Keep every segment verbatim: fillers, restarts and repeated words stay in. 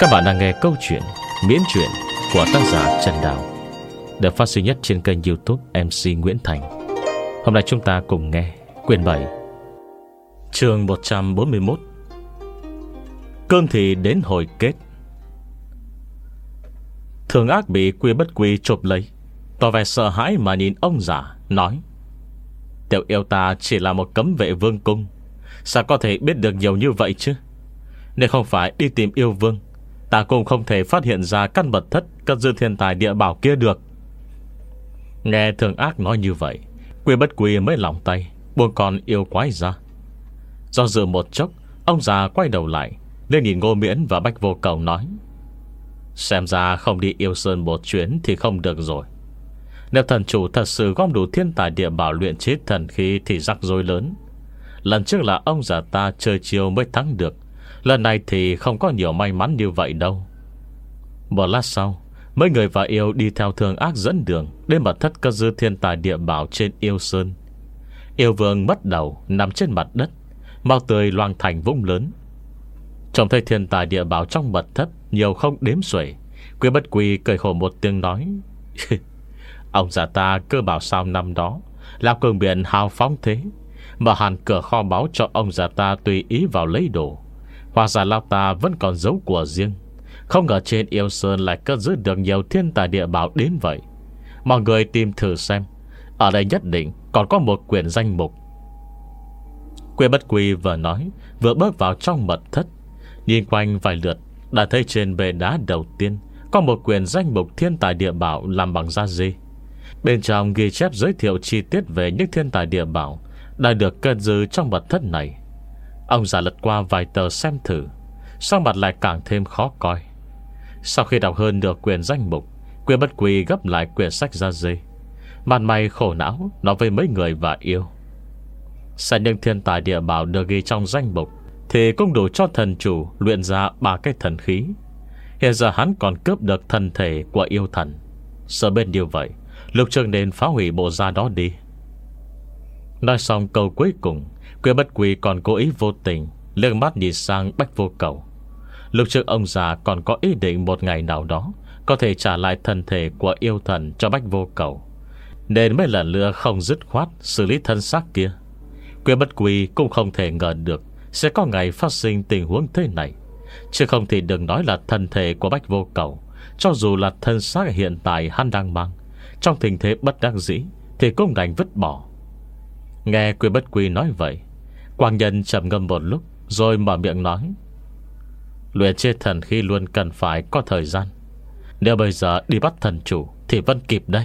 Các bạn đang nghe câu chuyện miễn truyện của tác giả Trần Đào, được phát sinh nhất trên kênh YouTube em xê Nguyễn Thành. Hôm nay chúng ta cùng nghe quyển bảy, chương một trăm bốn mươi mốt, cơn thì đến hồi kết. Thường Ác bị Quy Bất Quy chộp lấy, tỏ vẻ sợ hãi mà nhìn ông già, nói: Tiểu yêu ta chỉ là một cấm vệ vương cung, sao có thể biết được nhiều như vậy chứ? Nếu không phải đi tìm yêu vương, ta cũng không thể phát hiện ra căn mật thất cất giữ thiên tài địa bảo kia được. Nghe Thường Ác nói như vậy, Quy Bất Quy mới lòng tay buông con yêu quái ra. Do dự một chốc, ông già quay đầu lại lên nhìn Ngô Miễn và Bách Vô Cầu, nói: Xem ra không đi Yêu Sơn một chuyến thì không được rồi. Nếu thần chủ thật sự gom đủ thiên tài địa bảo luyện chế thần khí thì rắc rối lớn. Lần trước là ông già ta chơi chiêu mới thắng được, lần này thì không có nhiều may mắn như vậy đâu. Một lát sau, mấy người và yêu đi theo Thường Ác dẫn đường đến mật thất cất giữ thiên tài địa bảo trên Yêu Sơn. Yêu vương mất đầu nằm trên mặt đất, máu tươi loang thành vũng lớn. Trông thấy thiên tài địa bảo trong mật thất nhiều không đếm xuể, Quy Bất Quy cười khổ một tiếng, nói: Ông già ta cơ bảo sao năm đó làm cường biển hào phóng thế, mở hẳn cửa kho báu cho ông già ta tùy ý vào lấy đồ. Hóa ra lão ta vẫn còn giấu của riêng. Không ngờ trên Yêu Sơn lại cất giữ được nhiều thiên tài địa bảo đến vậy. Mọi người tìm thử xem, ở đây nhất định còn có một quyển danh mục. Quy Bất Quy vừa nói vừa bước vào trong mật thất, nhìn quanh vài lượt đã thấy trên bệ đá đầu tiên có một quyển danh mục thiên tài địa bảo làm bằng da dê. Bên trong ghi chép giới thiệu chi tiết về những thiên tài địa bảo đã được cất giữ trong mật thất này. Ông già lật qua vài tờ xem thử, sắc mặt lại càng thêm khó coi. Sau khi đọc hơn nửa quyển danh mục, Quy Bất Quy gấp lại quyển sách da dê, mặt mày khổ não nói với mấy người và yêu: Sẽ những thiên tài địa bảo được ghi trong danh mục thì cũng đủ cho thần chủ luyện ra ba cái thần khí. Hiện giờ hắn còn cướp được thân thể của yêu thần. Sợ bên như vậy, Lục Trường nên phá hủy bộ da đó đi. Nói xong câu cuối cùng, Quy Bất Quy còn cố ý vô tình liếc mắt nhìn sang Bách Vô Cầu. Lúc trước ông già còn có ý định một ngày nào đó có thể trả lại thân thể của yêu thần cho Bách Vô Cầu, nên mấy lần lừa không dứt khoát xử lý thân xác kia. Quy Bất Quy cũng không thể ngờ được sẽ có ngày phát sinh tình huống thế này. Chứ không thì đừng nói là thân thể của Bách Vô Cầu, cho dù là thân xác hiện tại hắn đang mang, trong tình thế bất đắc dĩ thì cũng đành vứt bỏ. Nghe Quy Bất Quy nói vậy, Quang Nhân trầm ngâm một lúc rồi mở miệng nói: Luyện chế thần khí luôn cần phải có thời gian. Nếu bây giờ đi bắt thần chủ thì vẫn kịp đây.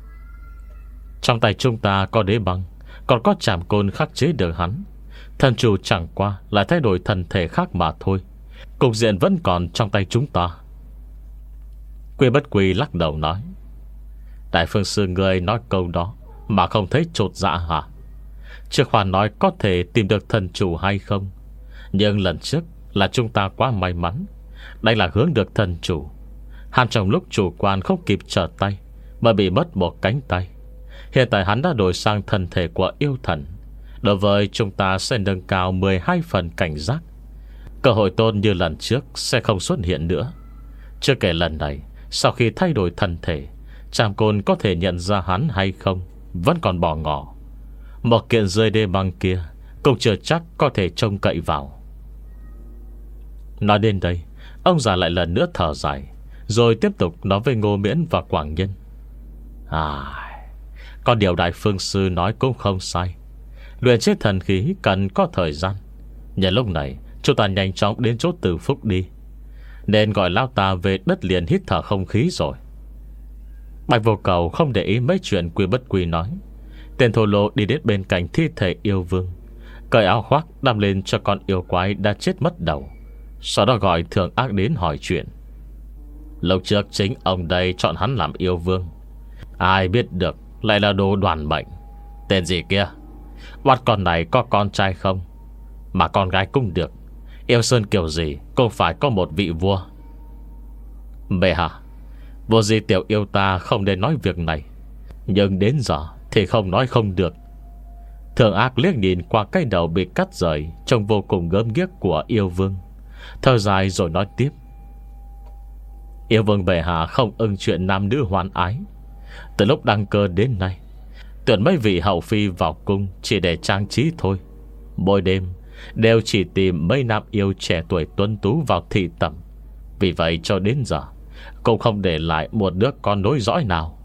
Trong tay chúng ta có đế băng, còn có trảm côn khắc chế được hắn. Thần chủ chẳng qua lại thay đổi thần thể khác mà thôi. Cục diện vẫn còn trong tay chúng ta. Quy Bất Quy lắc đầu nói: Đại phương sư người nói câu đó mà không thấy chột dạ hả? Trước khoan nói có thể tìm được thần chủ hay không, nhưng lần trước là chúng ta quá may mắn, đây là hướng được thần chủ. Hắn trong lúc chủ quan không kịp trở tay mà bị mất một cánh tay. Hiện tại hắn đã đổi sang thân thể của yêu thần. Đối với chúng ta sẽ nâng cao mười hai phần cảnh giác. Cơ hội tốt như lần trước sẽ không xuất hiện nữa. Chưa kể lần này, sau khi thay đổi thân thể, Trảm Côn có thể nhận ra hắn hay không vẫn còn bỏ ngỏ. Một kiện rơi đê băng kia cũng chưa chắc có thể trông cậy vào. Nói đến đây, ông già lại lần nữa thở dài, rồi tiếp tục nói với Ngô Miễn và Quảng Nhân: À, có điều Đại phương sư nói cũng không sai. Luyện chế thần khí cần có thời gian. Nhân lúc này chúng ta nhanh chóng đến chỗ Từ Phúc đi, nên gọi lão ta về đất liền hít thở không khí rồi. Bạch Vô Cầu không để ý mấy chuyện Quy Bất Quy nói. Tên thô lỗ đi đến bên cạnh thi thể yêu vương, cởi áo khoác đâm lên cho con yêu quái đã chết mất đầu. Sau đó gọi Thường Ác đến hỏi chuyện. Lúc trước chính ông đây chọn hắn làm yêu vương, ai biết được lại là đồ đoàn mệnh. Tên gì kia? Bắt con này có con trai không? Mà con gái cũng được. Yêu Sơn kiểu gì cũng phải có một vị vua. Bệ hạ, vô gì tiểu yêu ta không nên nói việc này, nhưng đến giờ thì không nói không được. Thường Ác liếc nhìn qua cái đầu bị cắt rời trông vô cùng gớm ghiếc của yêu vương, thở dài rồi nói tiếp: Yêu vương bệ hạ không ưng chuyện nam nữ hoan ái. Từ lúc đăng cơ đến nay, tuyển mấy vị hậu phi vào cung chỉ để trang trí thôi. Mỗi đêm đều chỉ tìm mấy nam yêu trẻ tuổi tuấn tú vào thị tẩm. Vì vậy cho đến giờ cũng không để lại một đứa con nối dõi nào.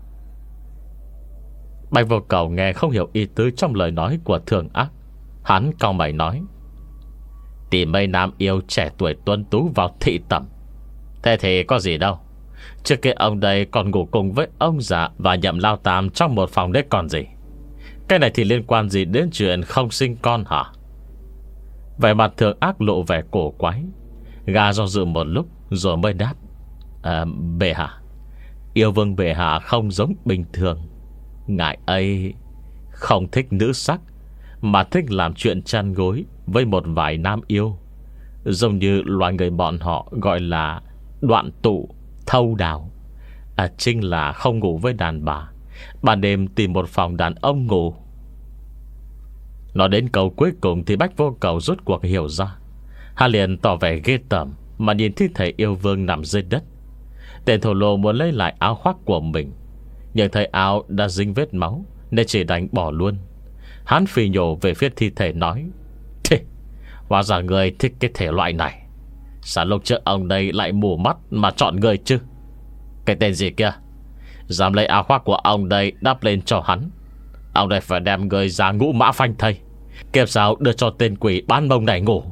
Bạch Vô Cầu nghe không hiểu ý tứ trong lời nói của Thường Ác. Hắn cau mày nói: tìm mấy nam yêu trẻ tuổi tuấn tú vào thị tẩm, thế thì có gì đâu. Trước kia ông đây còn ngủ cùng với ông già và Nhậm Lao Tam trong một phòng đấy còn gì. Cái này thì liên quan gì đến chuyện không sinh con hả? Vẻ mặt Thường Ác lộ vẻ cổ quái. Gà do dự một lúc rồi mới đáp: à, bệ hạ, yêu vương bệ hạ không giống bình thường. Ngài ấy không thích nữ sắc, mà thích làm chuyện chăn gối với một vài nam yêu, giống như loài người bọn họ gọi là đoạn tụ, thâu đào. À, chính là không ngủ với đàn bà, ban đêm tìm một phòng đàn ông ngủ. Nói đến câu cuối cùng thì Bách Vô Cầu rốt cuộc hiểu ra. Hắn liền tỏ vẻ ghê tởm mà nhìn thi thể yêu vương nằm dưới đất. Tên thổ lô muốn lấy lại áo khoác của mình, nhưng thấy áo đã dính vết máu nên chỉ đành bỏ luôn. Hắn phì nhổ về phía thi thể nói: thế, hóa ra người thích cái thể loại này. Sao lúc trước ông đây lại mù mắt mà chọn người chứ? Cái tên gì kia dám lấy áo khoác của ông đây đắp lên cho hắn, ông đây phải đem người ra ngũ mã phanh thây, kiếp sao đưa cho tên quỷ bán mông này ngủ.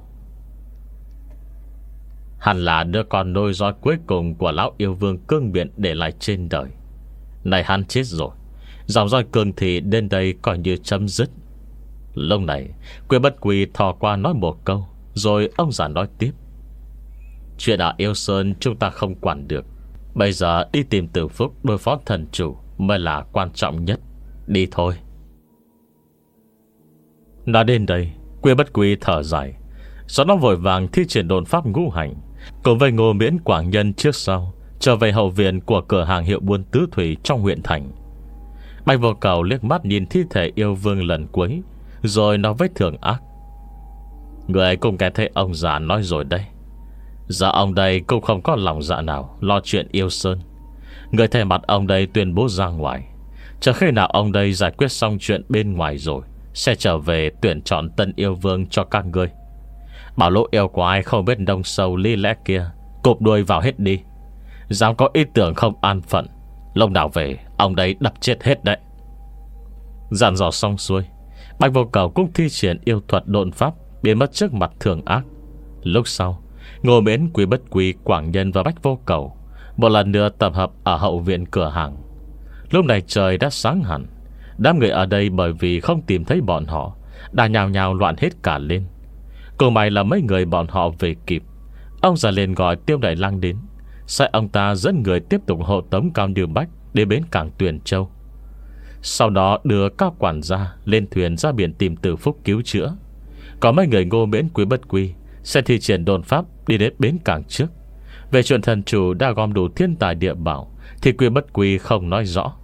Hắn là đứa con nối dõi cuối cùng của lão yêu vương cương biện để lại trên đời. Này hắn chết rồi, dòng dõi cương thì đến đây coi như chấm dứt. Lúc này Quy Bất Quy thò qua nói một câu, rồi ông già nói tiếp: chuyện ở Yêu Sơn chúng ta không quản được. Bây giờ đi tìm Tử Phúc đối phó thần chủ mới là quan trọng nhất. Đi thôi. Nói đến đây, Quy Bất Quy thở dài, sau đó vội vàng thi triển đồn pháp ngũ hành, cùng với Ngô Miễn Quảng Nhân trước sau trở về hậu viện của cửa hàng hiệu buôn tứ thủy trong huyện thành. Bạch Vô Cầu liếc mắt nhìn thi thể yêu vương lần cuối, rồi nói với Thường Ác: người cũng nghe thấy ông già nói rồi đây. Giờ ông đây cũng không có lòng dạ nào lo chuyện Yêu Sơn. Người thay mặt ông đây tuyên bố ra ngoài, chờ khi nào ông đây giải quyết xong chuyện bên ngoài rồi sẽ trở về tuyển chọn tân yêu vương cho các ngươi. Bảo lũ yêu quái không biết đông sâu lý lẽ kia cụp đuôi vào hết đi. Dám có ý tưởng không an phận, lúc nào về ông đây đập chết hết đấy. Dặn dò xong xuôi, Bạch Vô Cầu cũng thi triển yêu thuật độn pháp biến mất trước mặt Thường Ác. Lúc sau, Ngô Miễn, Quy Bất Quy, Quảng Nhân và Bách Vô Cầu một lần nữa tập hợp ở hậu viện cửa hàng. Lúc này trời đã sáng hẳn. Đám người ở đây bởi vì không tìm thấy bọn họ đã nhào nhào loạn hết cả lên. Cùng may là mấy người bọn họ về kịp. Ông già liền gọi Tiêu Đại Lang đến, sai ông ta dẫn người tiếp tục hộ tống Cao Như Bách đến bến cảng Tuyền Châu. Sau đó đưa các quản gia lên thuyền ra biển tìm Tử Phúc cứu chữa. Còn mấy người Ngô Miễn, Quy Bất Quy sẽ thi triển đồn pháp đi đến bến cảng trước. Về chuyện thần chủ đã gom đủ thiên tài địa bảo thì Quy Bất Quy không nói rõ.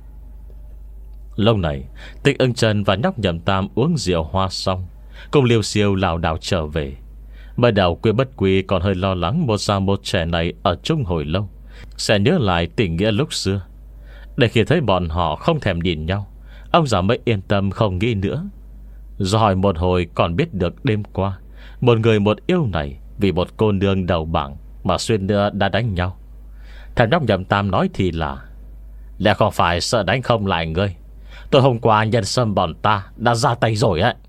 Lâu này Tịch Ưng Trần và nhóc Nhậm Tam uống rượu hoa xong, cùng liều siêu lảo đảo trở về. Mới đầu Quy Bất Quy còn hơi lo lắng một già một trẻ này ở chung hồi lâu sẽ nhớ lại tình nghĩa lúc xưa. Để khi thấy bọn họ không thèm nhìn nhau, ông già mới yên tâm không nghĩ nữa. Do hỏi một hồi còn biết được đêm qua một người một yêu này vì một cô nương đầu bảng mà xuyên nữa đã đánh nhau. Thằng nhóc Nhậm Tam nói thì là: lẽ không phải sợ đánh không lại ngươi, tôi hôm qua nhân sâm bọn ta đã ra tay rồi ấy.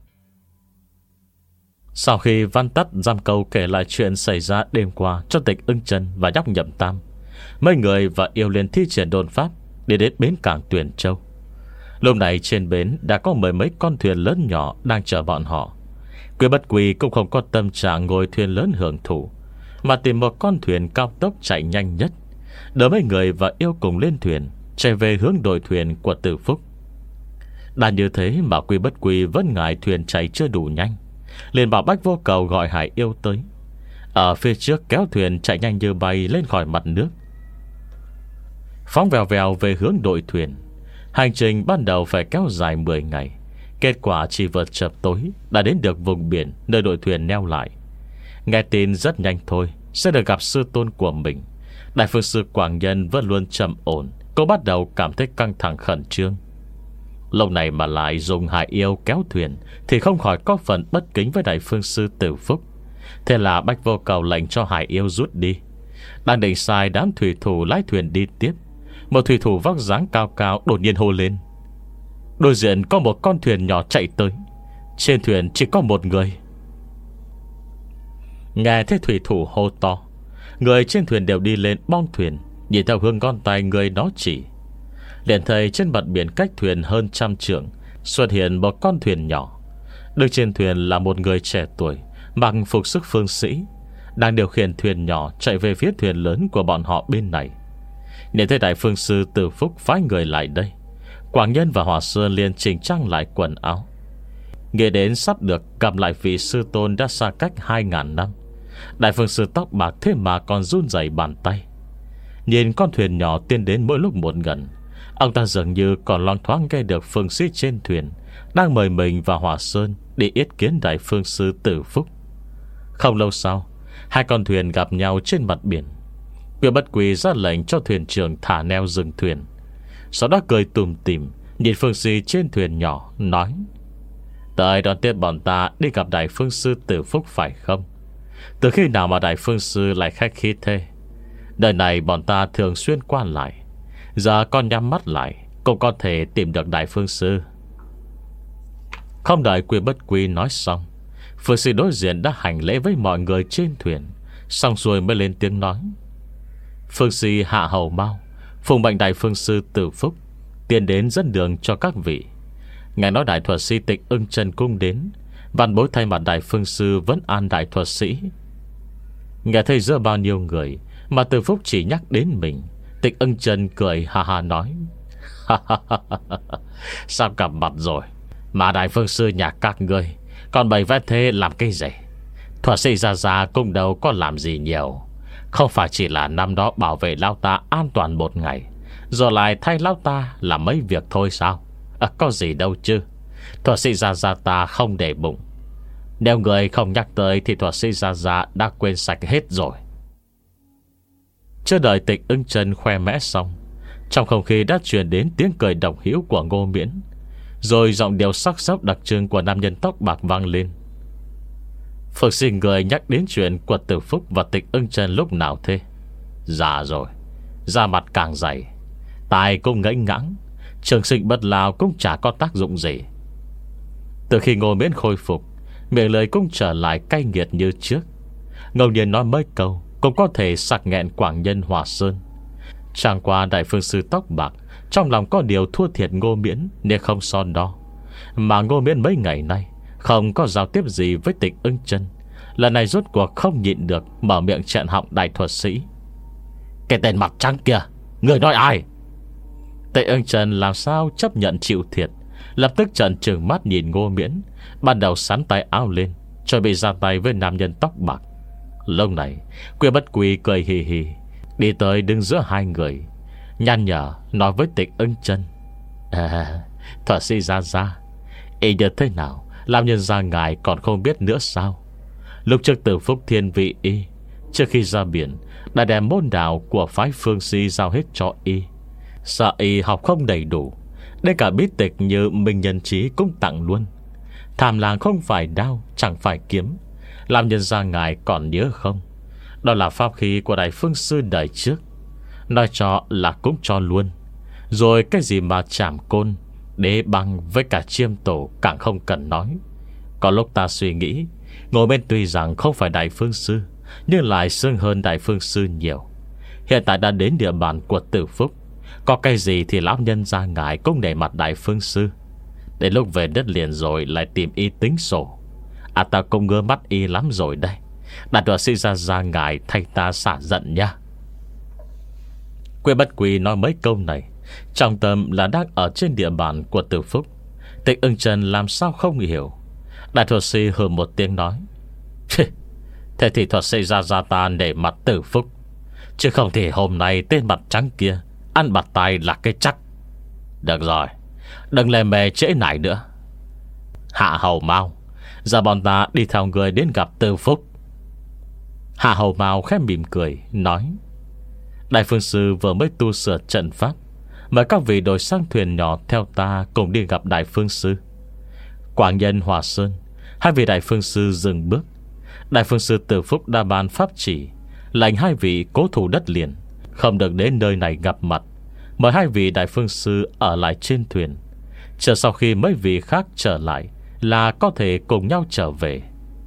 Sau khi Văn Tắt giam câu kể lại chuyện xảy ra đêm qua cho Tịch Ưng Trần và nhóc Nhậm Tam, mấy người và yêu liền thi triển đồn pháp để đến bến cảng Tuyền Châu. Lúc này trên bến đã có mười mấy con thuyền lớn nhỏ đang chờ bọn họ. Quy Bất Quy cũng không có tâm trạng ngồi thuyền lớn hưởng thụ, mà tìm một con thuyền cao tốc chạy nhanh nhất, đỡ mấy người và yêu cùng lên thuyền chạy về hướng đội thuyền của Tử Phúc. Đã như thế mà Quy Bất Quy vẫn ngại thuyền chạy chưa đủ nhanh, liền bảo Bách Vô Cầu gọi Hải Yêu tới. Ở phía trước kéo thuyền chạy nhanh như bay lên khỏi mặt nước, phóng vèo vèo về hướng đội thuyền. Hành trình ban đầu phải kéo dài mười ngày, kết quả chỉ vượt chập tối đã đến được vùng biển nơi đội thuyền neo lại. Nghe tin rất nhanh thôi sẽ được gặp sư tôn của mình, Đại phương sư Quảng Nhân vẫn luôn trầm ổn, cô bắt đầu cảm thấy căng thẳng khẩn trương. Lâu này mà lại dùng Hải Yêu kéo thuyền thì không khỏi có phần bất kính với đại phương sư Tử Phúc. Thế là Bách Vô Cầu lệnh cho Hải Yêu rút đi. Đang định sai đám thủy thủ lái thuyền đi tiếp, một thủy thủ vóc dáng cao cao đột nhiên hô lên: đối diện có một con thuyền nhỏ chạy tới, trên thuyền chỉ có một người. Nghe thấy thủy thủ hô to, người trên thuyền đều đi lên bong thuyền, nhìn theo hướng ngón tay người đó chỉ. Liền thấy trên mặt biển cách thuyền hơn trăm trượng xuất hiện một con thuyền nhỏ. Đứng trên thuyền là một người trẻ tuổi, mặc phục sức phương sĩ, đang điều khiển thuyền nhỏ chạy về phía thuyền lớn của bọn họ bên này. Nhìn thấy đại phương sư Tử Phúc phái người lại đây, Quảng Nhân và Hòa Sơn liền chỉnh trang lại quần áo. Nghĩ đến sắp được gặp lại vị sư tôn đã xa cách hai ngàn năm, đại phương sư tóc bạc thế mà còn run rẩy bàn tay. Nhìn con thuyền nhỏ tiến đến mỗi lúc một gần, ông ta dường như còn loáng thoáng nghe được phương sĩ trên thuyền đang mời mình và Hòa Sơn đi yết kiến đại phương sư Tử Phúc. Không lâu sau, hai con thuyền gặp nhau trên mặt biển. Quyên Bất Quỳ ra lệnh cho thuyền trưởng thả neo dừng thuyền, sau đó cười tủm tỉm nhìn phương sĩ trên thuyền nhỏ, nói: tới đón tiếp bọn ta đi gặp đại phương sư Tử Phúc phải không? Từ khi nào mà đại phương sư lại khách khí thế? Đời này bọn ta thường xuyên qua lại, giờ con nhắm mắt lại cũng có thể tìm được đại phương sư. Không đợi Quyên Bất Quy nói xong, phương sư đối diện đã hành lễ với mọi người trên thuyền, xong xuôi mới lên tiếng nói: phương sư Hạ Hầu Mao phụng mệnh đại phương sư Tử Phúc tiến đến dẫn đường cho các vị. Ngài nói đại thuật sĩ Tịch Ưng Chân cung đến, văn bối thay mặt đại phương sư vấn an đại thuật sĩ. Nghe thấy giữa bao nhiêu người mà Tử Phúc chỉ nhắc đến mình, Tịch Ưng Chân cười ha ha nói: sao gặp mặt rồi mà đại phương sư nhà các ngươi còn bày vẽ thế làm cái gì? Thuật sĩ Gia Gia cũng đâu có làm gì nhiều, không phải chỉ là năm đó bảo vệ lão ta an toàn một ngày, rồi lại thay lão ta làm mấy việc thôi sao? À, có gì đâu chứ. Thuật sĩ Gia Gia ta không để bụng. Nếu người không nhắc tới thì thuật sĩ Gia Gia đã quên sạch hết rồi. Chưa đợi Tịch Ưng Chân khoe mẽ xong, trong không khí đã truyền đến tiếng cười độc hữu của Ngô Miễn, rồi giọng điệu sắc sóc đặc trưng của nam nhân tóc bạc vang lên: Phượng sinh người nhắc đến chuyện của Tử Phúc và Tịch Ưng Chân lúc nào thế? Già rồi, da mặt càng dày, tai cũng ngẫy ngãng, trường sinh bất lao cũng chả có tác dụng gì. Từ khi Ngô Miễn khôi phục, miệng lời cũng trở lại cay nghiệt như trước. Ngẫu nhiên nói mấy câu cũng có thể sặc nghẹn Quảng Nhân Hòa Sơn. Chẳng qua đại phương sư tóc bạc trong lòng có điều thua thiệt Ngô Miễn nên không son đo. Mà Ngô Miễn mấy ngày nay không có giao tiếp gì với Tịch Ưng Chân, lần này rốt cuộc không nhịn được mở miệng chặn họng đại thuật sĩ: cái tên mặt trắng kia, người nói ai? Tịch Ưng Chân làm sao chấp nhận chịu thiệt, lập tức trợn trừng mắt nhìn Ngô Miễn, ban đầu sắn tay áo lên chuẩn bị ra tay với nam nhân tóc bạc. Lúc này Quyên Bất Quy cười hì hì đi tới đứng giữa hai người, nhăn nhở nói với Tịch Ưng Chân: à, thuật sĩ Gia Gia, ý như thế nào làm nhân gia ngài còn không biết nữa sao? Lúc trước Tử Phúc Thiên vị y, trước khi ra biển đã đem môn đạo của phái Phương Si giao hết cho y. Sợ y học không đầy đủ, đến cả bí tịch như Minh Nhân Trí cũng tặng luôn. Tham làng không phải đao, chẳng phải kiếm, làm nhân gia ngài còn nhớ không? Đó là pháp khí của đại phương sư đời trước, nói cho là cũng cho luôn. Rồi cái gì mà chảm côn, đế băng với cả chiêm tổ càng không cần nói. Có lúc ta suy nghĩ, ngồi bên tuy rằng không phải đại phương sư, nhưng lại xưng hơn đại phương sư nhiều. Hiện tại đã đến địa bàn của Tử Phúc, có cái gì thì lão nhân ra ngài cũng để mặt đại phương sư. Đến lúc về đất liền rồi lại tìm y tính sổ. À, ta cũng ngơ mắt y lắm rồi đây. Đạt đoạt sĩ ra ra ngài thay ta xả giận nha. Quyên Bất Quy nói mấy câu này trong tâm là đang ở trên địa bàn của Tử Phúc. Tịch Ưng Chân làm sao không hiểu. Đại thuật sĩ hừ một tiếng nói: thế thì thuật sĩ ra ra ta để mặt Tử Phúc, chứ không thì hôm nay tên mặt trắng kia ăn bạt tay là cái chắc. Được rồi, đừng lề mề trễ nải nữa. Hạ Hầu Mao, giờ bọn ta đi theo người đến gặp Tử Phúc. Hạ Hầu Mao khẽ mỉm cười nói: Đại phương sư vừa mới tu sửa trận pháp, mời các vị đội sang thuyền nhỏ theo ta cùng đi gặp đại phương sư. Quảng Nhân, Hòa Sơn, hai vị đại phương sư dừng bước. Đại phương sư Từ Phúc đã ban pháp chỉ lệnh hai vị cố thủ đất liền, không được đến nơi này gặp mặt. Mời hai vị đại phương sư ở lại trên thuyền, chờ sau khi mấy vị khác trở lại là có thể cùng nhau trở về.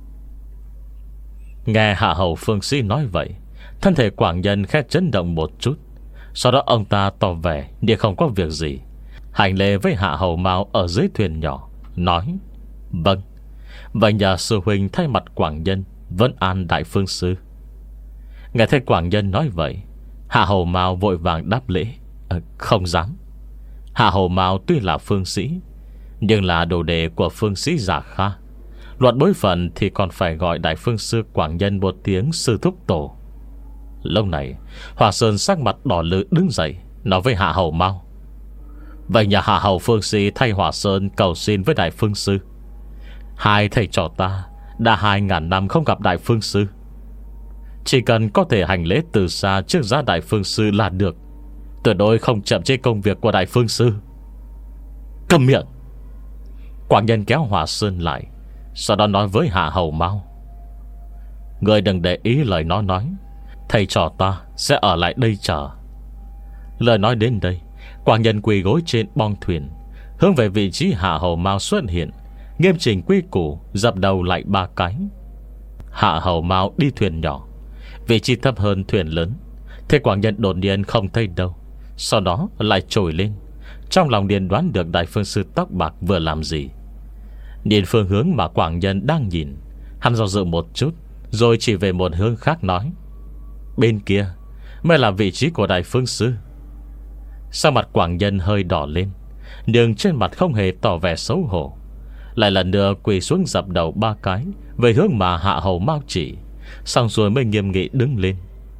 Nghe hạ hầu phương sĩ nói vậy, thân thể Quảng Nhân khẽ chấn động một chút. Sau đó ông ta tỏ vẻ như không có việc gì, hành lễ với hạ hầu Mao ở dưới thuyền nhỏ, nói: Vâng, vậy nhờ sư huynh thay mặt Quảng Nhân vấn an đại phương sư. Nghe thấy Quảng Nhân nói vậy, hạ hầu Mao vội vàng đáp lễ: à, Không dám. Hạ hầu Mao tuy là phương sĩ, nhưng là đồ đệ của phương sĩ Giả Kha. Luật bối phận thì còn phải gọi đại phương sư Quảng Nhân một tiếng sư thúc tổ. Lúc này Hòa Sơn sắc mặt đỏ lự đứng dậy, nói với hạ hầu Mao: Vậy nhà hạ hầu phương sĩ thay Hòa Sơn cầu xin với đại phương sư. Hai thầy trò ta đã hai ngàn năm không gặp đại phương sư, chỉ cần có thể hành lễ từ xa trước giá đại phương sư là được, tuyệt đối không chậm chế công việc của đại phương sư. Câm miệng! Quảng Nhân kéo Hòa Sơn lại, sau đó nói với hạ hầu Mao: Người đừng để ý lời nó nói, thầy trò ta sẽ ở lại đây chờ. Lời nói đến đây, Quảng Nhân quỳ gối trên bong thuyền, hướng về vị trí hạ hầu Mao xuất hiện, nghiêm chỉnh quy củ dập đầu lại ba cái. Hạ hầu Mao đi thuyền nhỏ, vị trí thấp hơn thuyền lớn. Thế Quảng Nhân đột nhiên không thấy đâu, sau đó lại trồi lên. Trong lòng điền đoán được đại phương sư tóc bạc vừa làm gì. Nhìn phương hướng mà Quảng Nhân đang nhìn, hắn do dự một chút, rồi chỉ về một hướng khác nói: Bên kia mới là vị trí của đại phương sư. Sao mặt Quảng Nhân hơi đỏ lên, nhưng trên mặt không hề tỏ vẻ xấu hổ, lại lần nữa quỳ xuống dập đầu ba cái về hướng mà hạ hầu Mao chỉ, xong rồi mới nghiêm nghị đứng lên.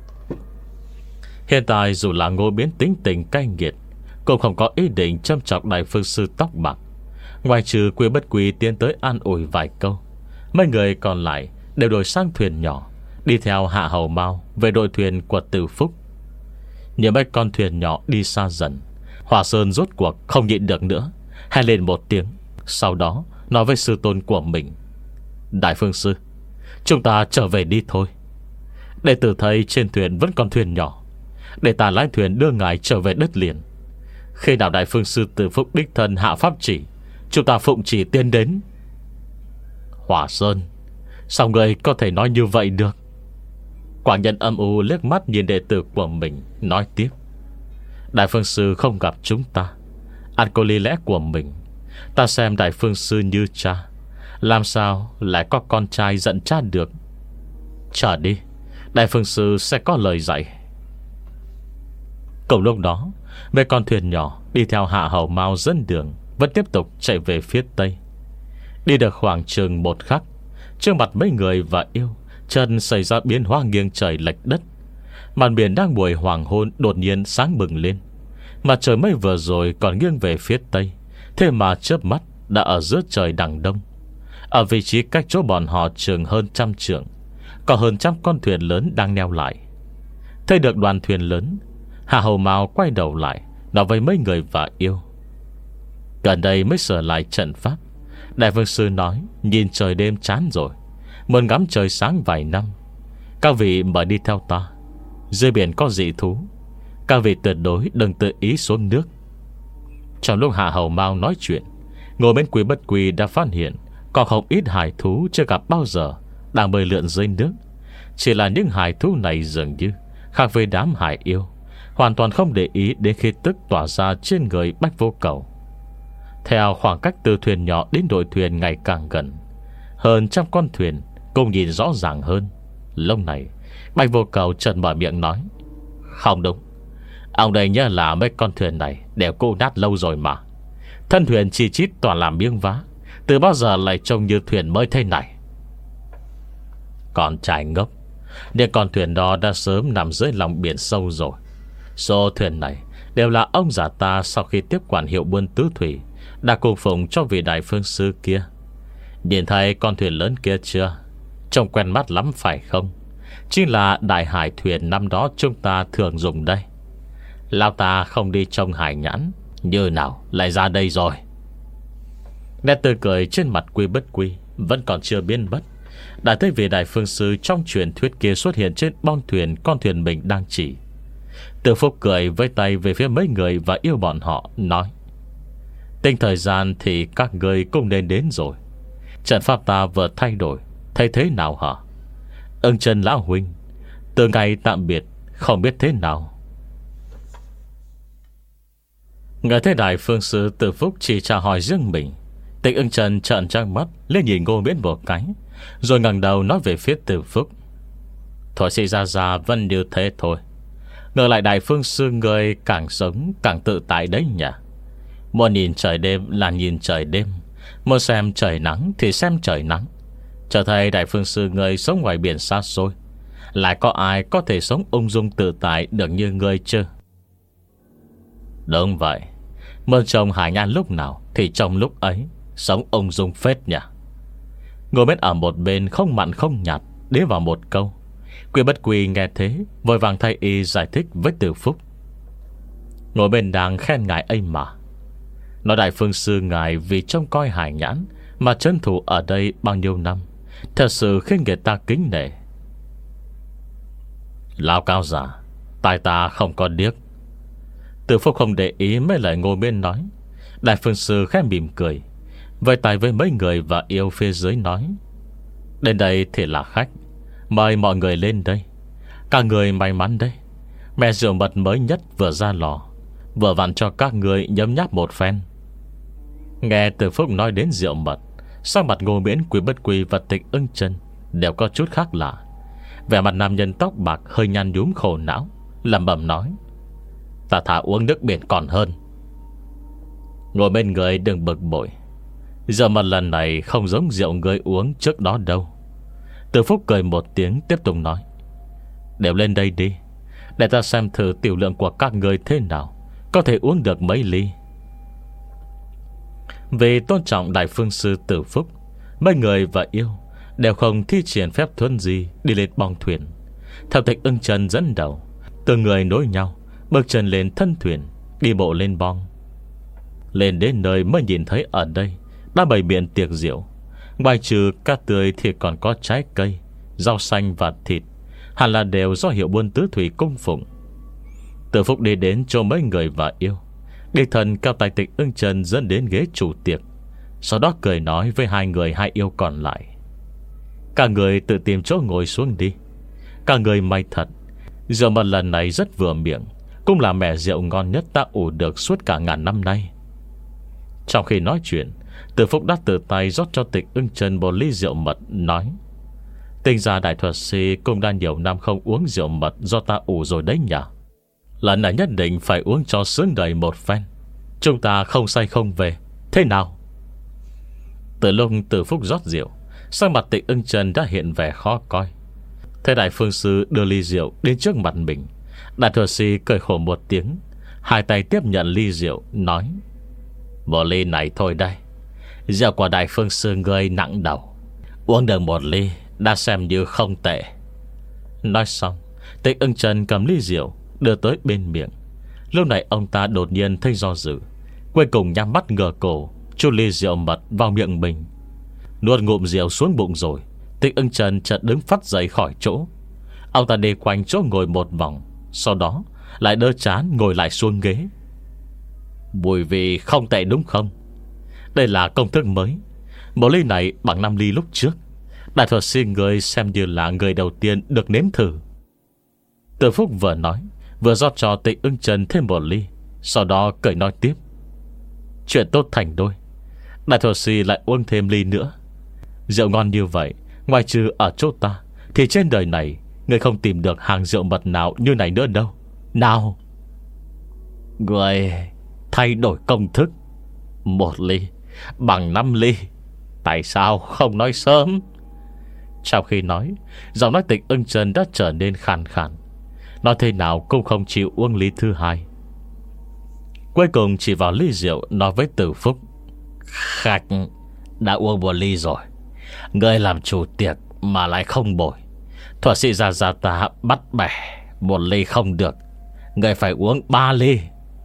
Hiện tại dù là Ngô Biến tính tình cay nghiệt, cũng không có ý định châm chọc đại phương sư tóc bạc. Ngoài trừ Quy Bất Quy tiến tới an ủi vài câu, mấy người còn lại đều đổi sang thuyền nhỏ, đi theo hạ hầu Mao về đội thuyền của Từ Phúc. Nhìn mấy con thuyền nhỏ đi xa dần, Hòa Sơn rốt cuộc không nhịn được nữa, hay lên một tiếng, sau đó nói với sư tôn của mình: Đại phương sư, chúng ta trở về đi thôi. Đệ tử thấy trên thuyền vẫn còn thuyền nhỏ, để ta lái thuyền đưa ngài trở về đất liền. Khi nào đại phương sư Từ Phúc đích thân hạ pháp chỉ, chúng ta phụng chỉ tiến đến. Hòa Sơn, sao người có thể nói như vậy được? Quảng Nhân âm u liếc mắt nhìn đệ tử của mình, nói tiếp: Đại phương sư không gặp chúng ta, ăn có lý lẽ của mình. Ta xem đại phương sư như cha, làm sao lại có con trai giận cha được. Trở đi, đại phương sư sẽ có lời dạy. Cùng lúc đó, mấy con thuyền nhỏ đi theo hạ hầu Mao dẫn đường vẫn tiếp tục chạy về phía tây. Đi được khoảng chừng một khắc, trước mặt mấy người và yêu chân xảy ra biến hóa nghiêng trời lệch đất. Màn biển đang buổi hoàng hôn đột nhiên sáng bừng lên. Mặt trời mới vừa rồi còn nghiêng về phía tây, thế mà chớp mắt đã ở giữa trời đằng đông. Ở vị trí cách chỗ bọn họ chừng hơn trăm trượng, có hơn trăm con thuyền lớn đang neo lại. Thấy được đoàn thuyền lớn, hạ hầu Mao quay đầu lại nói với mấy người và yêu: Gần đây mới sửa lại trận pháp. Đại vương sư nói nhìn trời đêm chán rồi, muốn ngắm trời sáng vài năm. Các vị mời đi theo ta. Dưới biển có dị thú, các vị tuyệt đối đừng tự ý xuống nước. Trong lúc hạ hầu Mao nói chuyện, ngồi bên Quy Bất Quy đã phát hiện có không ít hải thú chưa gặp bao giờ đang bơi lượn dưới nước. Chỉ là những hải thú này dường như khác với đám hải yêu, hoàn toàn không để ý đến khí tức tỏa ra trên người Bách Vô Cầu. Theo khoảng cách từ thuyền nhỏ đến đội thuyền ngày càng gần, hơn trăm con thuyền cùng nhìn rõ ràng hơn. Lúc này Bách Vô Cầu chợt mở miệng nói: Không đúng, ông đây nhớ là mấy con thuyền này đều cũ nát lâu rồi mà. Thân thuyền chi chít toàn làm miếng vá, từ bao giờ lại trông như thuyền mới thế này? Con trai ngốc, những con thuyền đó đã sớm nằm dưới lòng biển sâu rồi. Số thuyền này đều là ông già ta sau khi tiếp quản hiệu buôn tứ thủy đã cung phụng cho vị đại phương sư kia. Nhìn thấy con thuyền lớn kia chưa? Trông quen mắt lắm phải không? chính là đại hải thuyền năm đó chúng ta thường dùng đây. Lão ta không đi trông hải nhãn, như nào lại ra đây rồi? Nét tươi cười trên mặt Quy Bất Quy vẫn còn chưa biến mất. Đã thấy vị đại phương sư trong truyền thuyết kia xuất hiện trên bong thuyền con thuyền mình đang chỉ. Từ Phúc cười với tay về phía mấy người và yêu bọn họ, nói: tính thời gian thì các người cũng nên đến rồi. Trận pháp ta vừa thay đổi, thấy thế nào hả? Ưng Chân lão huynh, từ ngày tạm biệt không biết thế nào. Nghe thấy đại phương sư Từ Phúc chỉ trả hỏi riêng mình, Tịch Ưng Chân trợn trắng mắt lên nhìn Ngô Miễn một cái, rồi ngẩng đầu nói về phía Từ Phúc: thôi thì ra ra vẫn như thế thôi. Ngờ lại đại phương sư người càng sống càng tự tại đấy nhỉ. Muốn nhìn trời đêm là nhìn trời đêm, muốn xem trời nắng thì xem trời nắng. Trở thấy đại phương sư người sống ngoài biển xa xôi, lại có ai có thể sống ung dung tự tại được như người chứ? Đúng vậy, mơ trông hải nhãn lúc nào thì trong lúc ấy sống ung dung phết nhỉ. Ngồi bên ở một bên không mặn không nhạt đế vào một câu. Quy Bất Quy nghe thế vội vàng thay y giải thích với Từ Phúc. Ngồi bên đang khen ngài ấy mà, nói đại phương sư ngài vì trông coi hải nhãn mà trấn thủ ở đây bao nhiêu năm, thật sự khiến người ta kính nể. Lão cao giả, tai ta không có điếc. Từ Phúc không để ý mấy lời Ngô Miễn nói. Đại phương sư khẽ mỉm cười, vẫy tay với mấy người và yêu phía dưới nói: đến đây thì là khách, mời mọi người lên đây. Các người may mắn đấy, mẹ rượu mật mới nhất vừa ra lò, vừa vặn cho các người nhấm nháp một phen. Nghe Từ Phúc nói đến rượu mật, sắc mặt Ngô Miễn, Quy Bất Quy và Tịch Ưng Chân đều có chút khác lạ. Vẻ mặt nam nhân tóc bạc hơi nhăn nhúm khổ não, lẩm bẩm nói: ta thà uống nước biển còn hơn. Ngồi bên người đừng bực bội, rượu mật lần này không giống rượu người uống trước đó đâu. Từ Phúc cười một tiếng tiếp tục nói: đều lên đây đi, để ta xem thử tiểu lượng của các người thế nào, có thể uống được mấy ly. Vì tôn trọng đại phương sư Từ Phúc, mấy người và yêu đều không thi triển phép thuần gì đi lên bong thuyền. Theo Tịch Ưng Chân dẫn đầu, từng người nối nhau bước chân lên thân thuyền, đi bộ lên bong. Lên đến nơi mới nhìn thấy ở đây đã bày biện tiệc rượu. Ngoài trừ cá tươi thì còn có trái cây, rau xanh và thịt, hẳn là đều do hiệu buôn tứ thủy cung phụng. Từ Phúc đi đến chỗ mấy người và yêu, đích thân cao tài Tịch Ưng Chân dẫn đến ghế chủ tiệc, sau đó cười nói với hai người hai yêu còn lại: cả người tự tìm chỗ ngồi xuống đi. Cả người may thật, rượu mật lần này rất vừa miệng, cũng là mẻ rượu ngon nhất ta ủ được suốt cả ngàn năm nay. Trong khi nói chuyện, Từ Phúc đã tự tay rót cho Tịch Ưng Chân một ly rượu mật, nói: tinh gia đại thuật sĩ cũng đã nhiều năm không uống rượu mật do ta ủ rồi đấy nhỉ. Lần này nhất định phải uống cho sướng đầy một phen, chúng ta không say không về, thế nào? Từ lúc Từ Phúc rót rượu, sắc mặt Tịch Ưng Chân đã hiện vẻ khó coi. Thế đại phương sư đưa ly rượu đến trước mặt mình, đại thuật sĩ cười khổ một tiếng, hai tay tiếp nhận ly rượu, nói: một ly này thôi đây. Rượu của đại phương sư ngươi nặng đầu, uống được một ly đã xem như không tệ. Nói xong, Tịch Ưng Chân cầm ly rượu đưa tới bên miệng. Lúc này ông ta đột nhiên thấy do dự, cuối cùng nhắm mắt ngửa cổ, chút ly rượu mật vào miệng mình. Nuốt ngụm rượu xuống bụng rồi, Tịch Ưng Chân chợt đứng phắt dậy khỏi chỗ. Ông ta đi quanh chỗ ngồi một vòng, sau đó lại đỡ chán ngồi lại xuống ghế. Mùi vị không tệ đúng không? Đây là công thức mới, một ly này bằng năm ly lúc trước. Đại thuật sĩ người xem như là người đầu tiên được nếm thử. Từ Phúc vừa nói vừa rót cho Tịch Ưng Chân thêm một ly, sau đó cười nói tiếp: chuyện tốt thành đôi. Đại thuật sĩ lại uống thêm ly nữa. Rượu ngon như vậy, ngoài trừ ở chỗ ta thì trên đời này người không tìm được hàng rượu mật nào như này nữa đâu. Nào, người thay đổi công thức, một ly bằng năm ly, tại sao không nói sớm? Trong khi nói, giọng nói Tịch Ưng Chân đã trở nên khàn khàn, nói thế nào cũng không chịu uống ly thứ hai. Cuối cùng chỉ vào ly rượu nói với Từ Phúc: khách đã uống một ly rồi, ngươi làm chủ tiệc mà lại không bồi, Thuật sĩ già già ta bắt bẻ, một ly không được, người phải uống ba ly.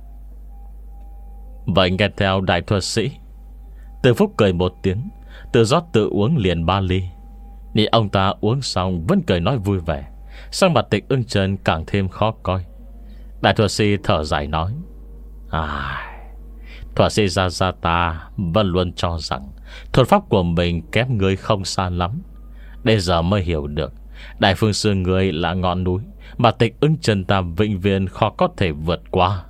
Vậy nghe theo đại thuật sĩ. Từ Phúc cười một tiếng, tự rót tự uống liền ba ly. Nhìn ông ta uống xong vẫn cười nói vui vẻ, sang mặt Tịch Ưng Chân càng thêm khó coi. Đại thuật sĩ thở dài nói: À, thuật sĩ gia gia ta vẫn luôn cho rằng thuật pháp của mình kém người không xa lắm. Bây giờ mới hiểu được Đại Phương Sư người là ngọn núi mà Tịch Ưng Chân ta vĩnh viễn khó có thể vượt qua.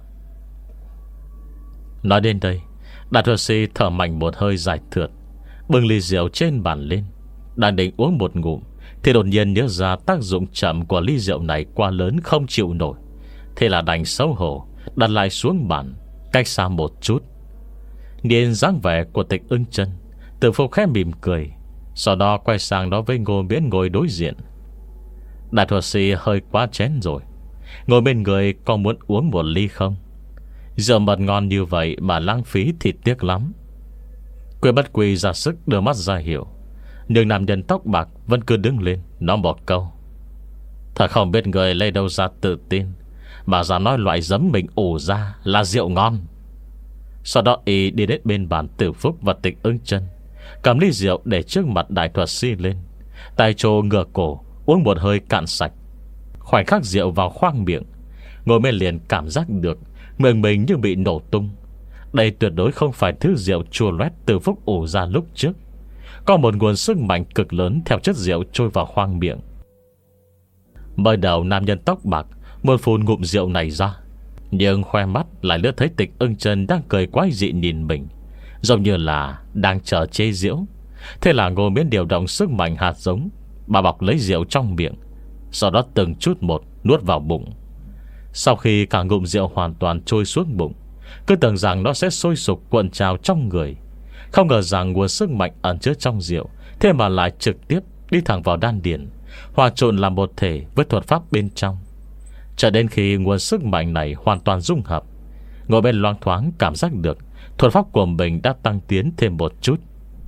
Nói đến đây, đại thuật sĩ thở mạnh một hơi dài thượt, bưng ly rượu trên bàn lên, đang định uống một ngụm thì đột nhiên nhớ ra tác dụng chậm của ly rượu này quá lớn không chịu nổi. Thế là đành xấu hổ đặt lại xuống bàn, cách xa một chút. Nhìn dáng vẻ của Tịch Ưng Chân, Từ Phúc khẽ mỉm cười, sau đó quay sang nói với Ngô Miễn ngồi đối diện: Đại thuật sĩ hơi quá chén rồi, ngồi bên người có muốn uống một ly không? Rượu mật ngon như vậy mà lãng phí thì tiếc lắm. Quê Bất Quỳ ra sức đưa mắt ra hiểu, nhưng nam nhân tóc bạc vẫn cứ đứng lên nói một câu: Thật không biết người lấy đâu ra tự tin mà ra nói loại giấm mình ủ ra là rượu ngon. Sau đó y đi đến bên bàn Từ Phúc và Tịch Ưng Chân, cầm ly rượu để trước mặt đại thuật sĩ lên, tay trô ngửa cổ uống một hơi cạn sạch. Khoảnh khắc rượu vào khoang miệng, Ngồi bên liền cảm giác được miệng mình như bị nổ tung. Đây tuyệt đối không phải thứ rượu chua loét Từ Phúc ủ ra lúc trước. Có một nguồn sức mạnh cực lớn theo chất rượu trôi vào khoang miệng. Mới đầu nam nhân tóc bạc một phun ngụm rượu này ra, nhưng khoe mắt lại lướt thấy Tịch Ưng Chân đang cười quái dị nhìn mình, giống như là đang chờ chế giễu. Thế là Ngô Miễn điều động sức mạnh hạt giống, bà bọc lấy rượu trong miệng, sau đó từng chút một nuốt vào bụng. Sau khi cả ngụm rượu hoàn toàn trôi xuống bụng, cứ tưởng rằng nó sẽ sôi sục cuộn trào trong người, không ngờ rằng nguồn sức mạnh ẩn chứa trong rượu thế mà lại trực tiếp đi thẳng vào đan điền, hòa trộn làm một thể với thuật pháp bên trong. Cho đến khi nguồn sức mạnh này hoàn toàn dung hợp, Ngồi bên loang thoáng cảm giác được thuật pháp của mình đã tăng tiến thêm một chút.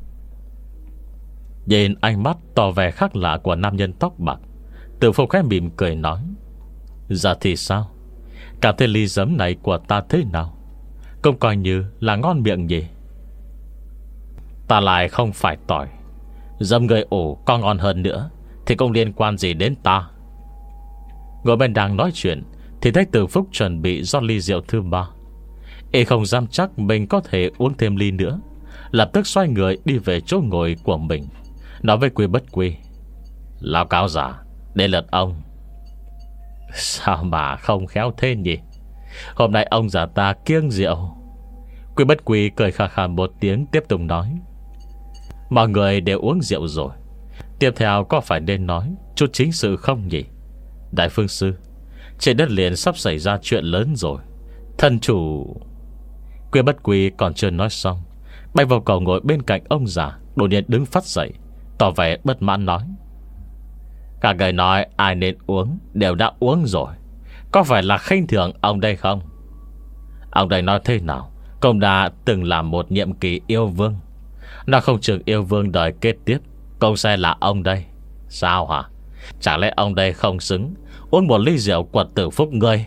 Nhìn ánh mắt tỏ vẻ khác lạ của nam nhân tóc bạc, Từ Phúc khẽ mỉm cười nói: Dạ thì sao? Cảm thấy ly giấm này của ta thế nào? Cũng coi như là ngon miệng nhỉ? Ta lại không phải tỏi, giấm người ủ có ngon hơn nữa thì không liên quan gì đến ta. Ngồi bên đang nói chuyện thì thấy Từ Phúc chuẩn bị rót ly rượu thứ ba. Y không dám chắc mình có thể uống thêm ly nữa, lập tức xoay người đi về chỗ ngồi của mình, nói với Quy Bất Quy: Lão cáo giả, đến lượt ông. Sao mà không khéo thế nhỉ? Hôm nay ông già ta kiêng rượu. Quy Bất Quy cười khà khà một tiếng, tiếp tục nói: Mọi người đều uống rượu rồi, tiếp theo có phải nên nói chút chính sự không nhỉ? Đại Phương Sư, trên đất liền sắp xảy ra chuyện lớn rồi. Thân chủ... Quy Bất Quy còn chưa nói xong, bay vào cầu ngồi bên cạnh ông già đột nhiên đứng phát dậy, tỏ vẻ bất mãn nói: Các người nói ai nên uống đều đã uống rồi, có phải là khinh thường ông đây không? Ông đây nói thế nào cũng đã từng làm một nhiệm kỳ yêu vương, nó không chừng yêu vương đời kế tiếp cũng sẽ là ông đây. Sao hả? Chẳng lẽ ông đây không xứng uống một ly rượu của Tử Phúc ngươi?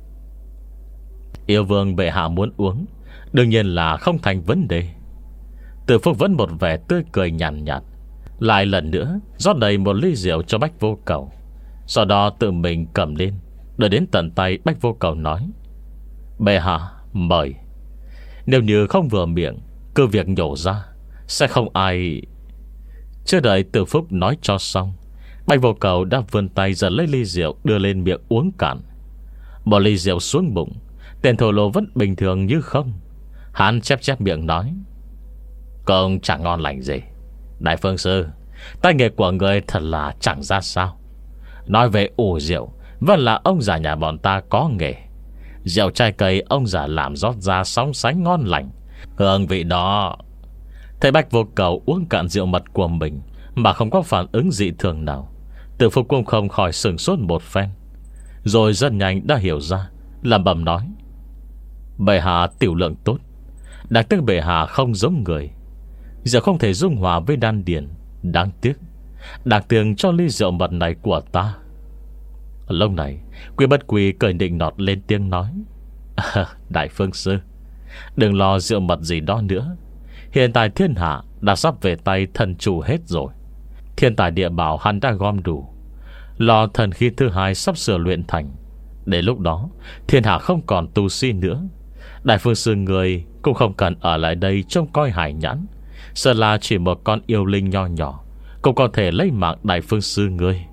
Yêu vương bệ hạ muốn uống, đương nhiên là không thành vấn đề. Tử Phúc vẫn một vẻ tươi cười nhàn nhạt, nhạt, lại lần nữa rót đầy một ly rượu cho Bách Vô Cầu, sau đó tự mình cầm lên đưa đến tận tay Bách Vô Cầu nói: Bệ hạ mời. Nếu như không vừa miệng cứ việc nhổ ra, sẽ không ai... Chưa đợi Tử Phúc nói cho xong, Bách Vô Cầu đã vươn tay giật lấy ly rượu đưa lên miệng uống cạn. Một ly rượu xuống bụng, tên thổ lô vẫn bình thường như không. Hắn chép chép miệng nói: Cũng chẳng ngon lành gì. Đại Phương Sư, tay nghề của người thật là chẳng ra sao. Nói về ủ rượu, vẫn là ông già nhà bọn ta có nghề. Rượu trái cây ông già làm rót ra sóng sánh ngon lành, hương vị đó. Thấy Bách Vô Cầu uống cạn rượu mật của mình mà không có phản ứng dị thường nào, Tử Phúc cũng không khỏi sửng sốt một phen, rồi rất nhanh đã hiểu ra, lẩm bẩm nói: Bệ hạ tiểu lượng tốt, đáng tiếc bệ hạ không giống người. Giờ không thể dung hòa với đan điền. Đáng tiếc Đáng tiền cho ly rượu mật này của ta. Lúc này Quy Bất Quy cười nịnh nọt lên tiếng nói: à, Đại phương sư, đừng lo rượu mật gì đó nữa. Hiện tại thiên hạ đã sắp về tay thần chủ hết rồi. Thiên tài địa bảo hắn đã gom đủ. Lò thần khí thứ hai sắp sửa luyện thành. Đến lúc đó thiên hạ không còn tu sĩ nữa. Đại phương sư người cũng không cần ở lại đây trông coi hải nhãn. Sợ là chỉ một con yêu linh nho nhỏ cũng có thể lấy mạng đại phương sư người.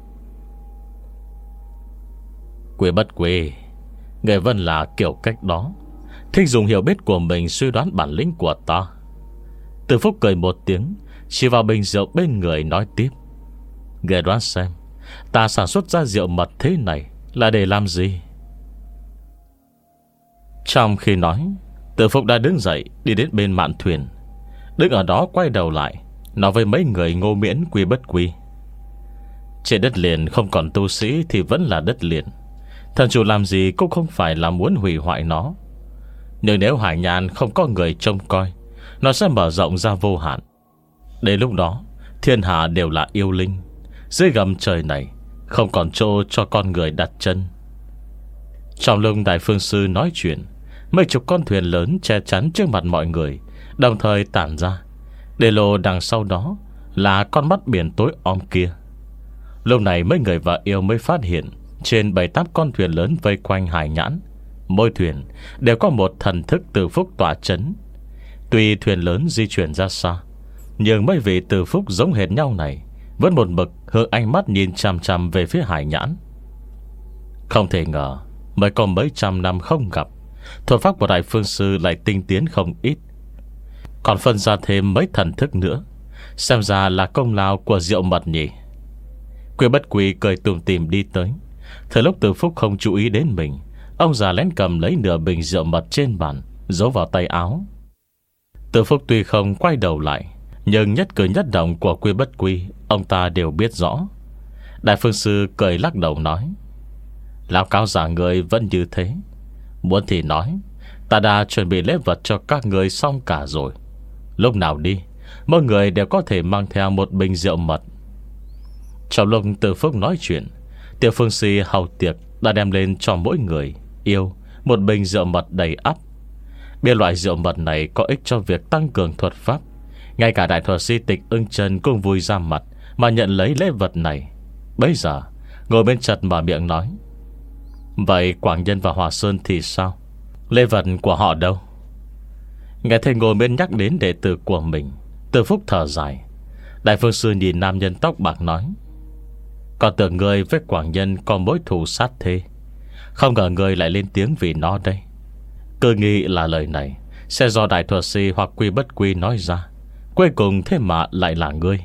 Quy Bất Quy, người vẫn là kiểu cách đó, thích dùng hiểu biết của mình suy đoán bản lĩnh của ta. Từ Phúc cười một tiếng, chỉ vào bình rượu bên người nói tiếp: Người đoán xem, ta sản xuất ra rượu mật thế này là để làm gì? Trong khi nói, Từ Phúc đã đứng dậy đi đến bên mạn thuyền. Đứng ở đó quay đầu lại nói với mấy người Ngô Miễn, Quy Bất Quy: Trên đất liền không còn tu sĩ thì vẫn là đất liền. Thần chủ làm gì cũng không phải là muốn hủy hoại nó. Nhưng nếu hải nhàn không có người trông coi, nó sẽ mở rộng ra vô hạn. Đến lúc đó thiên hạ đều là yêu linh. Dưới gầm trời này không còn chỗ cho con người đặt chân. Trong lúc đại phương sư nói chuyện, mấy chục con thuyền lớn che chắn trước mặt mọi người đồng thời tản ra. Để lộ đằng sau đó là con mắt biển tối om kia. Lúc này mấy người và yêu mới phát hiện trên bảy tám con thuyền lớn vây quanh hải nhãn, mỗi thuyền đều có một thần thức Từ Phúc tỏa chấn. Tuy thuyền lớn di chuyển ra xa, nhưng mấy vị Từ Phúc giống hệt nhau này vẫn một mực hướng ánh mắt nhìn chằm chằm về phía hải nhãn. Không thể ngờ mới có mấy trăm năm không gặp, thuật pháp của đại phương sư lại tinh tiến không ít, còn phân ra thêm mấy thần thức nữa. Xem ra là công lao của rượu mật nhỉ. Quy Bất Quy cười tủm tỉm đi tới. Thời lúc Từ Phúc không chú ý đến mình, ông già lén cầm lấy nửa bình rượu mật trên bàn, giấu vào tay áo. Từ Phúc tuy không quay đầu lại, nhưng nhất cử nhất động của Quy Bất Quy ông ta đều biết rõ. Đại phương sư cười lắc đầu nói: Lão cáo giả người vẫn như thế. Muốn thì nói, ta đã chuẩn bị lễ vật cho các người xong cả rồi. Lúc nào đi, mỗi người đều có thể mang theo một bình rượu mật. Trong lúc Từ Phúc nói chuyện, Tiểu phương si hầu tiệc đã đem lên cho mỗi người yêu một bình rượu mật đầy ắp. Biết loại rượu mật này có ích cho việc tăng cường thuật pháp. Ngay cả đại thuật sĩ Tịch Ưng Chân cũng vui ra mặt mà nhận lấy lễ vật này. Bây giờ ngồi bên chật mở miệng nói: Vậy Quảng Nhân và Hòa Sơn thì sao? Lễ vật của họ đâu? Nghe thấy ngồi bên nhắc đến đệ tử của mình, Từ Phúc thở dài. Đại phương sư nhìn nam nhân tóc bạc nói: Còn tưởng người với Quảng Nhân có mối thù sát thế, không ngờ người lại lên tiếng vì nó đây. Cứ nghĩ là lời này sẽ do đại thuật sĩ hoặc Quy Bất Quy nói ra, cuối cùng thế mà lại là ngươi.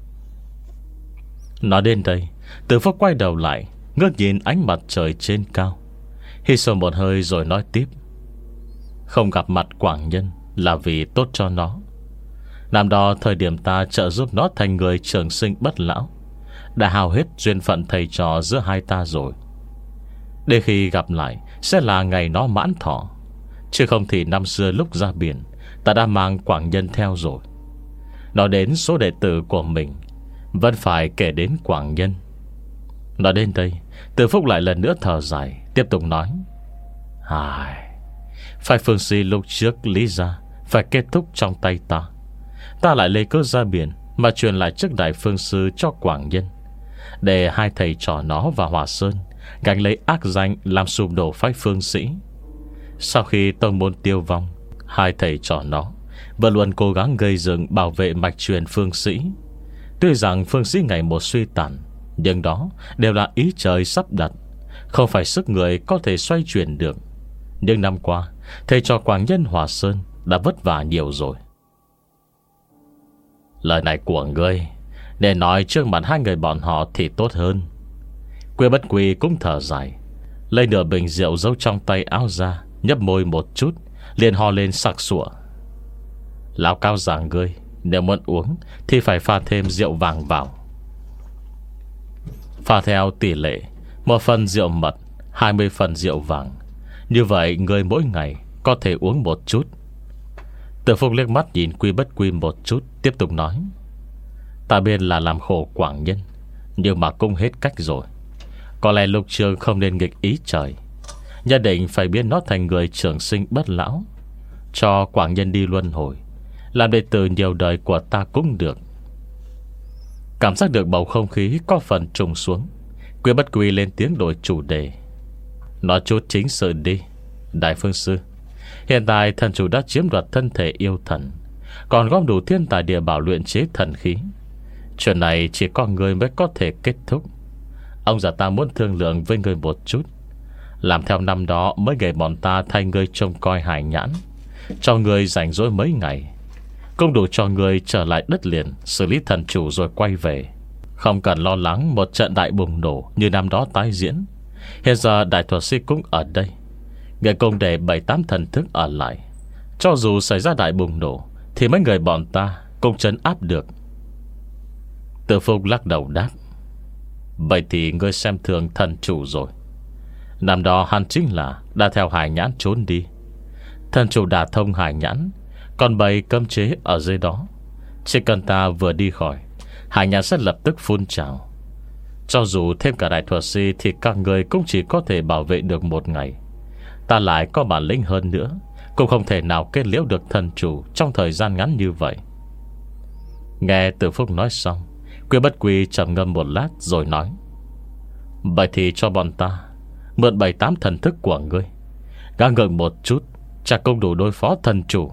Nói đến đây, Từ Phúc quay đầu lại, ngước nhìn ánh mặt trời trên cao, hít sâu một hơi rồi nói tiếp: Không gặp mặt Quảng Nhân là vì tốt cho nó. Năm đó thời điểm ta trợ giúp nó thành người trường sinh bất lão, đã hao hết duyên phận thầy trò giữa hai ta rồi. Để khi gặp lại sẽ là ngày nó mãn thọ. Chứ không thì năm xưa lúc ra biển, ta đã mang Quảng Nhân theo rồi. Nói đến số đệ tử của mình, vẫn phải kể đến Quảng Nhân. Nói đến đây, Từ Phúc lại lần nữa thở dài, tiếp tục nói: Ai, phải phương si lúc trước lý ra phải kết thúc trong tay ta. Ta lại lấy cớ ra biển mà truyền lại chức đại phương sư cho Quảng Nhân, để hai thầy trò nó và Hòa Sơn gánh lấy ác danh làm sụp đổ phái phương sĩ. Sau khi tông môn tiêu vong, hai thầy trò nó vẫn luôn cố gắng gây dựng bảo vệ mạch truyền phương sĩ. Tuy rằng phương sĩ ngày một suy tàn, nhưng đó đều là ý trời sắp đặt, không phải sức người có thể xoay chuyển được. Nhưng năm qua, thầy trò Quảng Nhân Hòa Sơn đã vất vả nhiều rồi. Lời này của ngươi để nói trước mặt hai người bọn họ thì tốt hơn. Quy Bất Quy cũng thở dài, lấy nửa bình rượu giấu trong tay áo ra, nhấp môi một chút, liền ho lên sặc sụa: Lão cao giả ngươi, nếu muốn uống thì phải pha thêm rượu vàng vào. Pha theo tỷ lệ một phần rượu mật, hai mươi phần rượu vàng. Như vậy người mỗi ngày có thể uống một chút. Từ Phúc liếc mắt nhìn Quy Bất Quy một chút, tiếp tục nói: Ta biết là làm khổ Quảng Nhân, nhưng mà cũng hết cách rồi. Có lẽ Lục Trường không nên nghịch ý trời, nhất định phải biến nó thành người trường sinh bất lão, cho Quảng Nhân đi luân hồi, làm đệ tử nhiều đời của ta cũng được. Cảm giác được bầu không khí có phần trùng xuống, Quy Bất Quy lên tiếng đổi chủ đề. Nói chút chính sự đi, Đại Phương Sư. Hiện tại thần chủ đã chiếm đoạt thân thể yêu thần, còn gom đủ thiên tài địa bảo luyện chế thần khí. Chuyện này chỉ có người mới có thể kết thúc. Ông già ta muốn thương lượng với người một chút, làm theo năm đó mới để bọn ta thay người trông coi hải nhãn, cho người rảnh rỗi mấy ngày, cũng đủ cho người trở lại đất liền, xử lý thần chủ rồi quay về. Không cần lo lắng một trận đại bùng nổ như năm đó tái diễn. Hiện giờ đại thuật sĩ cũng ở đây, người cùng để bảy tám thần thức ở lại. Cho dù xảy ra đại bùng nổ thì mấy người bọn ta cũng trấn áp được. Từ Phúc lắc đầu đáp: Vậy thì ngươi xem thường thần chủ rồi. Năm đó hắn chính là đã theo hải nhãn trốn đi. Thần chủ đã thông hải nhãn, còn bày cấm chế ở dưới đó. Chỉ cần ta vừa đi khỏi, hải nhãn sẽ lập tức phun trào. Cho dù thêm cả đại thuật sĩ thì các người cũng chỉ có thể bảo vệ được một ngày. Ta lại có bản lĩnh hơn nữa, cũng không thể nào kết liễu được thần chủ trong thời gian ngắn như vậy. Nghe Từ Phúc nói xong, Quy Bất Quy trầm ngâm một lát rồi nói: Vậy thì cho bọn ta mượn bảy tám thần thức của ngươi, gắng gượng một chút, chắc cũng đủ đối phó thần chủ.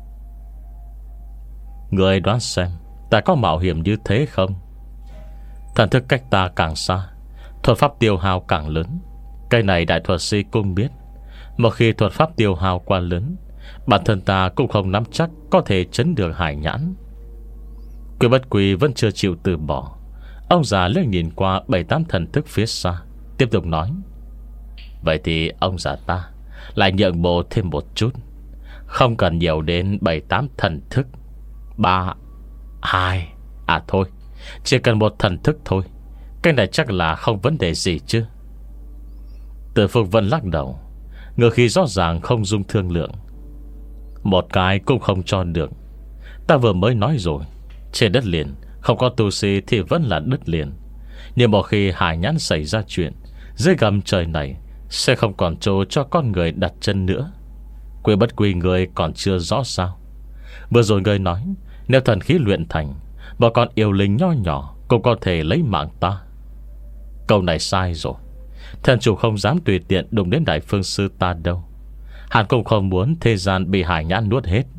Ngươi đoán xem ta có mạo hiểm như thế không? Thần thức cách ta càng xa, thuật pháp tiêu hao càng lớn. Cái này đại thuật sĩ cũng biết. Một khi thuật pháp tiêu hao quá lớn, bản thân ta cũng không nắm chắc có thể chấn được hải nhãn. Quy Bất Quy vẫn chưa chịu từ bỏ. Ông già liếc nhìn qua bảy tám thần thức phía xa, tiếp tục nói: Vậy thì ông già ta lại nhượng bộ thêm một chút, không cần nhiều đến bảy tám thần thức. Ba Hai À thôi, chỉ cần một thần thức thôi. Cái này chắc là không vấn đề gì chứ? Từ Phục Vân lắc đầu, ngờ khi rõ ràng không dung thương lượng. Một cái cũng không cho được. Ta vừa mới nói rồi, trên đất liền không có tu sĩ thì vẫn là đất liền. Nhưng một khi hải nhãn xảy ra chuyện, dưới gầm trời này sẽ không còn chỗ cho con người đặt chân nữa. Quy Bất Quy người còn chưa rõ sao? Vừa rồi người nói nếu thần khí luyện thành, một con yêu linh nho nhỏ cũng có thể lấy mạng ta. Câu này sai rồi. Thần chủ không dám tùy tiện đụng đến Đại Phương Sư ta đâu. Hắn cũng không muốn thế gian bị hải nhãn nuốt hết.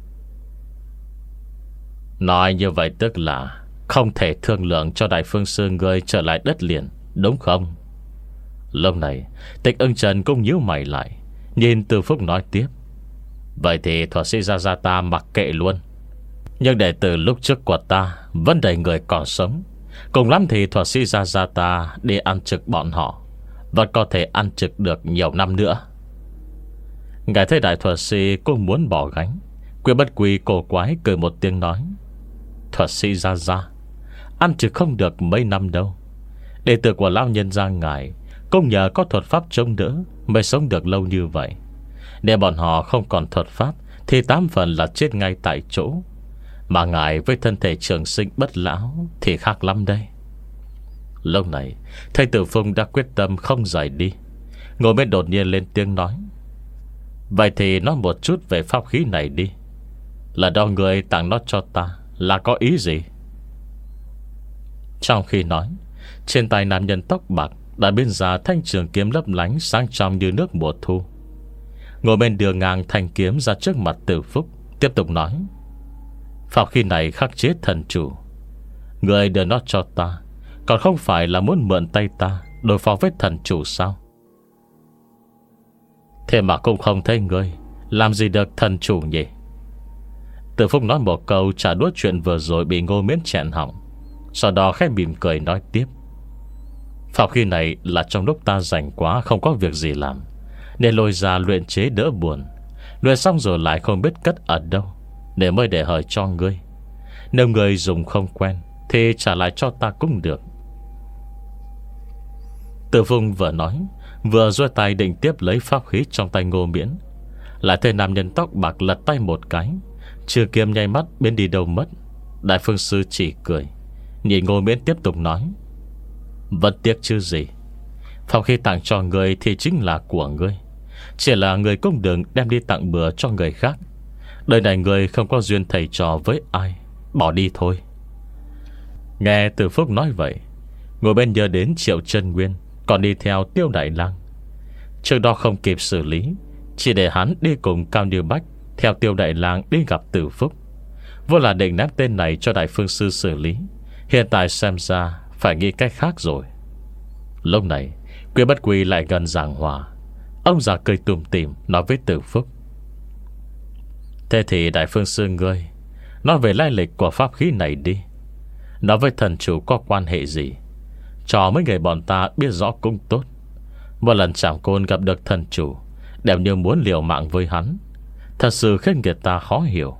Nói như vậy tức là không thể thương lượng cho Đại Phương Sư người trở lại đất liền, đúng không? Lúc này Tịch Ưng Trần cũng nhíu mày lại, nhìn Từ Phúc nói tiếp: Vậy thì thuật sĩ Gia Gia ta mặc kệ luôn. Nhưng đệ tử lúc trước của ta vẫn đầy người còn sống, cùng lắm thì thuật sĩ Gia Gia ta đi ăn trực bọn họ, vẫn có thể ăn trực được nhiều năm nữa. Ngài thấy đại thuật sĩ cũng muốn bỏ gánh. Quy Bất Quy cổ quái cười một tiếng nói: Thuật sĩ Gia Gia ăn trực không được mấy năm đâu. Đệ tử của lão nhân gia ngài cũng nhờ có thuật pháp chống đỡ mới sống được lâu như vậy. Nếu bọn họ không còn thuật pháp thì tám phần là chết ngay tại chỗ. Mà ngài với thân thể trường sinh bất lão thì khác lắm đây. Lúc này thầy Tử Phung đã quyết tâm không rời đi, ngồi bên đột nhiên lên tiếng nói: Vậy thì nói một chút về pháp khí này đi. Là đó người tặng nó cho ta là có ý gì? Trong khi nói, trên tay nam nhân tóc bạc đã biến ra thanh trường kiếm lấp lánh sáng trong như nước mùa thu. Ngồi bên đường ngang thanh kiếm ra trước mặt Tử Phúc, tiếp tục nói: Pháp khí này khắc chế thần chủ, người đưa nó cho ta, còn không phải là muốn mượn tay ta đối phó với thần chủ sao? Thế mà cũng không thấy người làm gì được thần chủ nhỉ? Tử Phúc nói một câu trả đũa chuyện vừa rồi bị Ngô Miễn chẹn hỏng, sau đó khẽ mỉm cười nói tiếp: Pháp khí này là trong lúc ta rảnh quá không có việc gì làm, nên lôi ra luyện chế đỡ buồn. Luyện xong rồi lại không biết cất ở đâu, để mới để hời cho ngươi. Nếu ngươi dùng không quen thì trả lại cho ta cũng được. Tử Phung vừa nói, vừa duỗi tay định tiếp lấy pháp khí trong tay Ngô Miễn, lại thấy nam nhân tóc bạc lật tay một cái, chưa kiếm nháy mắt biến đi đâu mất. Đại Phương Sư chỉ cười, Nhìn Ngô Miễn tiếp tục nói: Vẫn tiếc chứ gì, pháp khí tặng cho người thì chính là của ngươi, chỉ là người cũng đừng đem đi tặng bừa cho người khác. Đời này người không có duyên thầy trò với ai, bỏ đi thôi. Nghe Từ Phúc nói vậy, Ngồi bên nhớ đến Triệu Chân Nguyên còn đi theo Tiêu Đại Lang. Trước đó không kịp xử lý, chỉ để hắn đi cùng Cao Như Bách theo Tiêu Đại Lang đi gặp Từ Phúc, vô là định ném tên này cho Đại Phương Sư xử lý. Hiện tại xem ra phải nghĩ cách khác rồi. Lúc này Quy Bất Quy lại gần giảng hòa. Ông già cười tủm tỉm nói với Từ Phúc: Thế thì Đại Phương Sư ngươi nói về lai lịch của pháp khí này đi. Nói với thần chủ có quan hệ gì, cho mấy người bọn ta biết rõ cũng tốt. Một lần Trảm Côn gặp được thần chủ đều như muốn liều mạng với hắn, thật sự khiến người ta khó hiểu.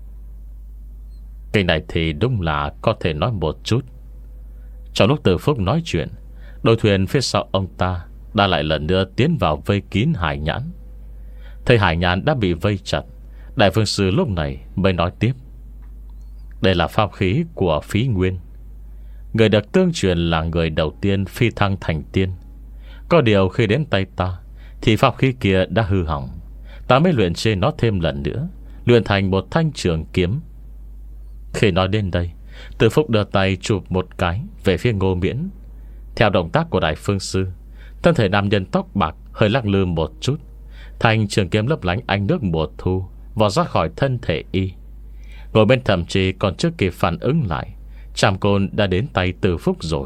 Cái này thì đúng là có thể nói một chút. Trong lúc Từ Phúc nói chuyện, đội thuyền phía sau ông ta đã lại lần nữa tiến vào vây kín Hải Nhãn. Thấy Hải Nhãn đã bị vây chặt, Đại Phương Sư lúc này mới nói tiếp: Đây là pháp khí của Phí Nguyên. Người được tương truyền là người đầu tiên phi thăng thành tiên. Có điều khi đến tay ta thì pháp khí kia đã hư hỏng. Ta mới luyện chế nó thêm lần nữa, luyện thành một thanh trường kiếm. Khi nói đến đây, Từ Phúc đưa tay chụp một cái về phía Ngô Miễn. Theo động tác của Đại Phương Sư, thân thể nam nhân tóc bạc hơi lắc lư một chút, thanh trường kiếm lấp lánh ánh nước mùa thu vọt ra khỏi thân thể y. Ngồi bên thậm chí còn chưa kịp phản ứng lại, Trảm Côn đã đến tay Từ Phúc rồi.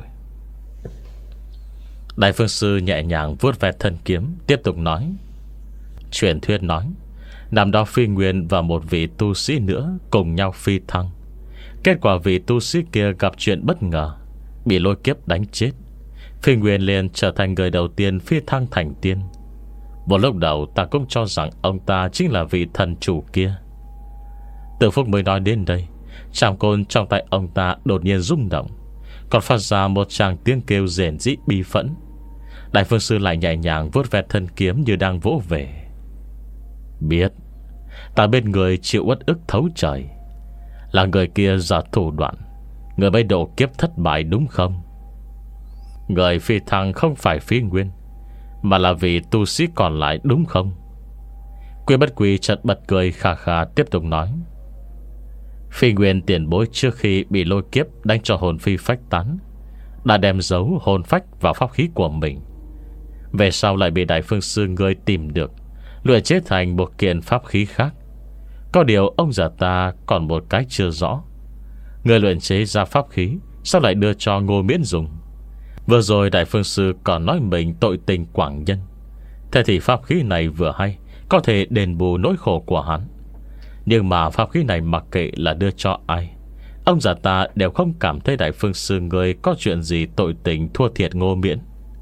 Đại Phương Sư nhẹ nhàng vuốt ve thân kiếm, tiếp tục nói: Truyền thuyết nói năm đó Phi Nguyên và một vị tu sĩ nữa cùng nhau phi thăng. Kết quả vị tu sĩ kia gặp chuyện bất ngờ, bị lôi kiếp đánh chết. Phi Nguyên liền trở thành người đầu tiên phi thăng thành tiên. Một lúc đầu ta cũng cho rằng ông ta chính là vị thần chủ kia. Từ Phúc mới nói đến đây, Trảm Côn trong tay ông ta đột nhiên rung động, còn phát ra một tràng tiếng kêu rền rĩ bi phẫn. Đại Phương Sư lại nhẹ nhàng vuốt ve thân kiếm như đang vỗ về: Biết, ta bên người chịu uất ức thấu trời, là người kia giả thủ đoạn, người mới độ kiếp thất bại đúng không? Người phi thăng không phải Phi Nguyên, mà là vị tu sĩ còn lại đúng không? Quy Bất Quy chợt bật cười khà khà, tiếp tục nói: Phi Nguyên tiền bối trước khi bị lôi kiếp đánh cho hồn phi phách tán, đã đem giấu hồn phách vào pháp khí của mình. Về sau lại bị Đại Phương Sư ngươi tìm được, luyện chế thành một kiện pháp khí khác. Có điều ông già ta còn một cái chưa rõ: người luyện chế ra pháp khí sao lại đưa cho Ngô Miễn dùng? Vừa rồi Đại Phương Sư còn nói mình tội tình quảng nhân. Thế thì pháp khí này vừa hay có thể đền bù nỗi khổ của hắn. Nhưng mà pháp khí này mặc kệ là đưa cho ai, ông già ta đều không cảm thấy Đại Phương Sư người có chuyện gì tội tình thua thiệt Ngô Miễn.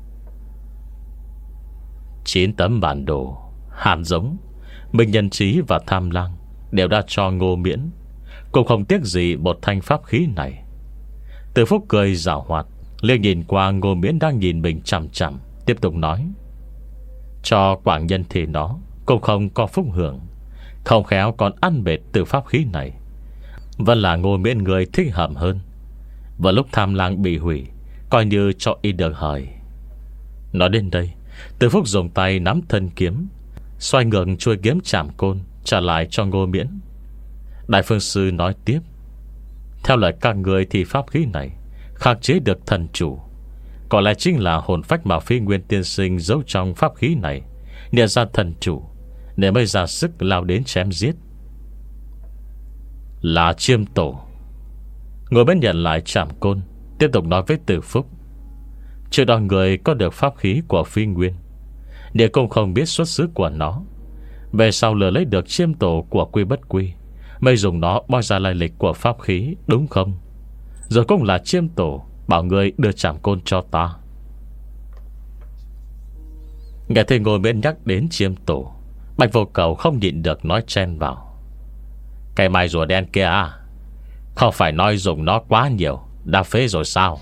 Chín tấm bản đồ, hàn giống, Minh Nhân Trí và Tham Lang đều đã cho Ngô Miễn, cũng không tiếc gì một thanh pháp khí này. Từ Phúc cười giảo hoạt, liếc nhìn qua Ngô Miễn đang nhìn mình chằm chằm, tiếp tục nói: Cho quảng nhân thì nó cũng không có phúc hưởng, không khéo còn ăn bệt từ pháp khí này. Vẫn là Ngô Miễn người thích hợp hơn. Vào lúc Tham Lang bị hủy, coi như cho y được hời. Nói đến đây, Từ Phúc dùng tay nắm thân kiếm, xoay ngược chuôi kiếm Trảm Côn trả lại cho Ngô Miễn. Đại Phương Sư nói tiếp: Theo lời các người thì pháp khí này khắc chế được thần chủ, có lẽ chính là hồn phách mà Phi Nguyên tiên sinh giấu trong pháp khí này nhận ra thần chủ, để mới ra sức lao đến chém giết. Là Chiêm Tổ. Ngồi bên nhận lại Trảm Côn, tiếp tục nói với Từ Phúc: Trước đó người có được pháp khí của Phi Nguyên, để cũng không biết xuất xứ của nó. Về sau lừa lấy được Chiêm Tổ của Quy Bất Quy, mới dùng nó moi ra lai lịch của pháp khí đúng không? Rồi cũng là Chiêm Tổ bảo người đưa Trảm Côn cho ta. Nghe thấy Ngồi bên nhắc đến Chiêm Tổ, Bạch Vô Cầu không nhịn được nói chen vào: Cái mai rùa đen kia à, không phải nói dùng nó quá nhiều đã phế rồi sao?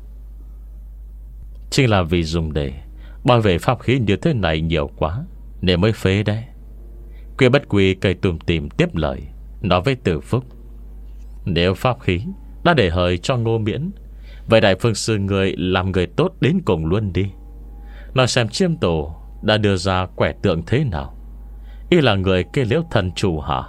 Chính là vì dùng để bao về pháp khí như thế này nhiều quá nên mới phế đấy. Quy Bất Quy cây tùm tìm tiếp lời, nói với Từ Phúc: Nếu pháp khí đã để hời cho Ngô Miễn, Vậy Đại Phương Sư người làm người tốt đến cùng luôn đi. Nói xem chiêm tổ đã đưa ra quẻ tượng thế nào? Y là người kê liễu thần chủ hả?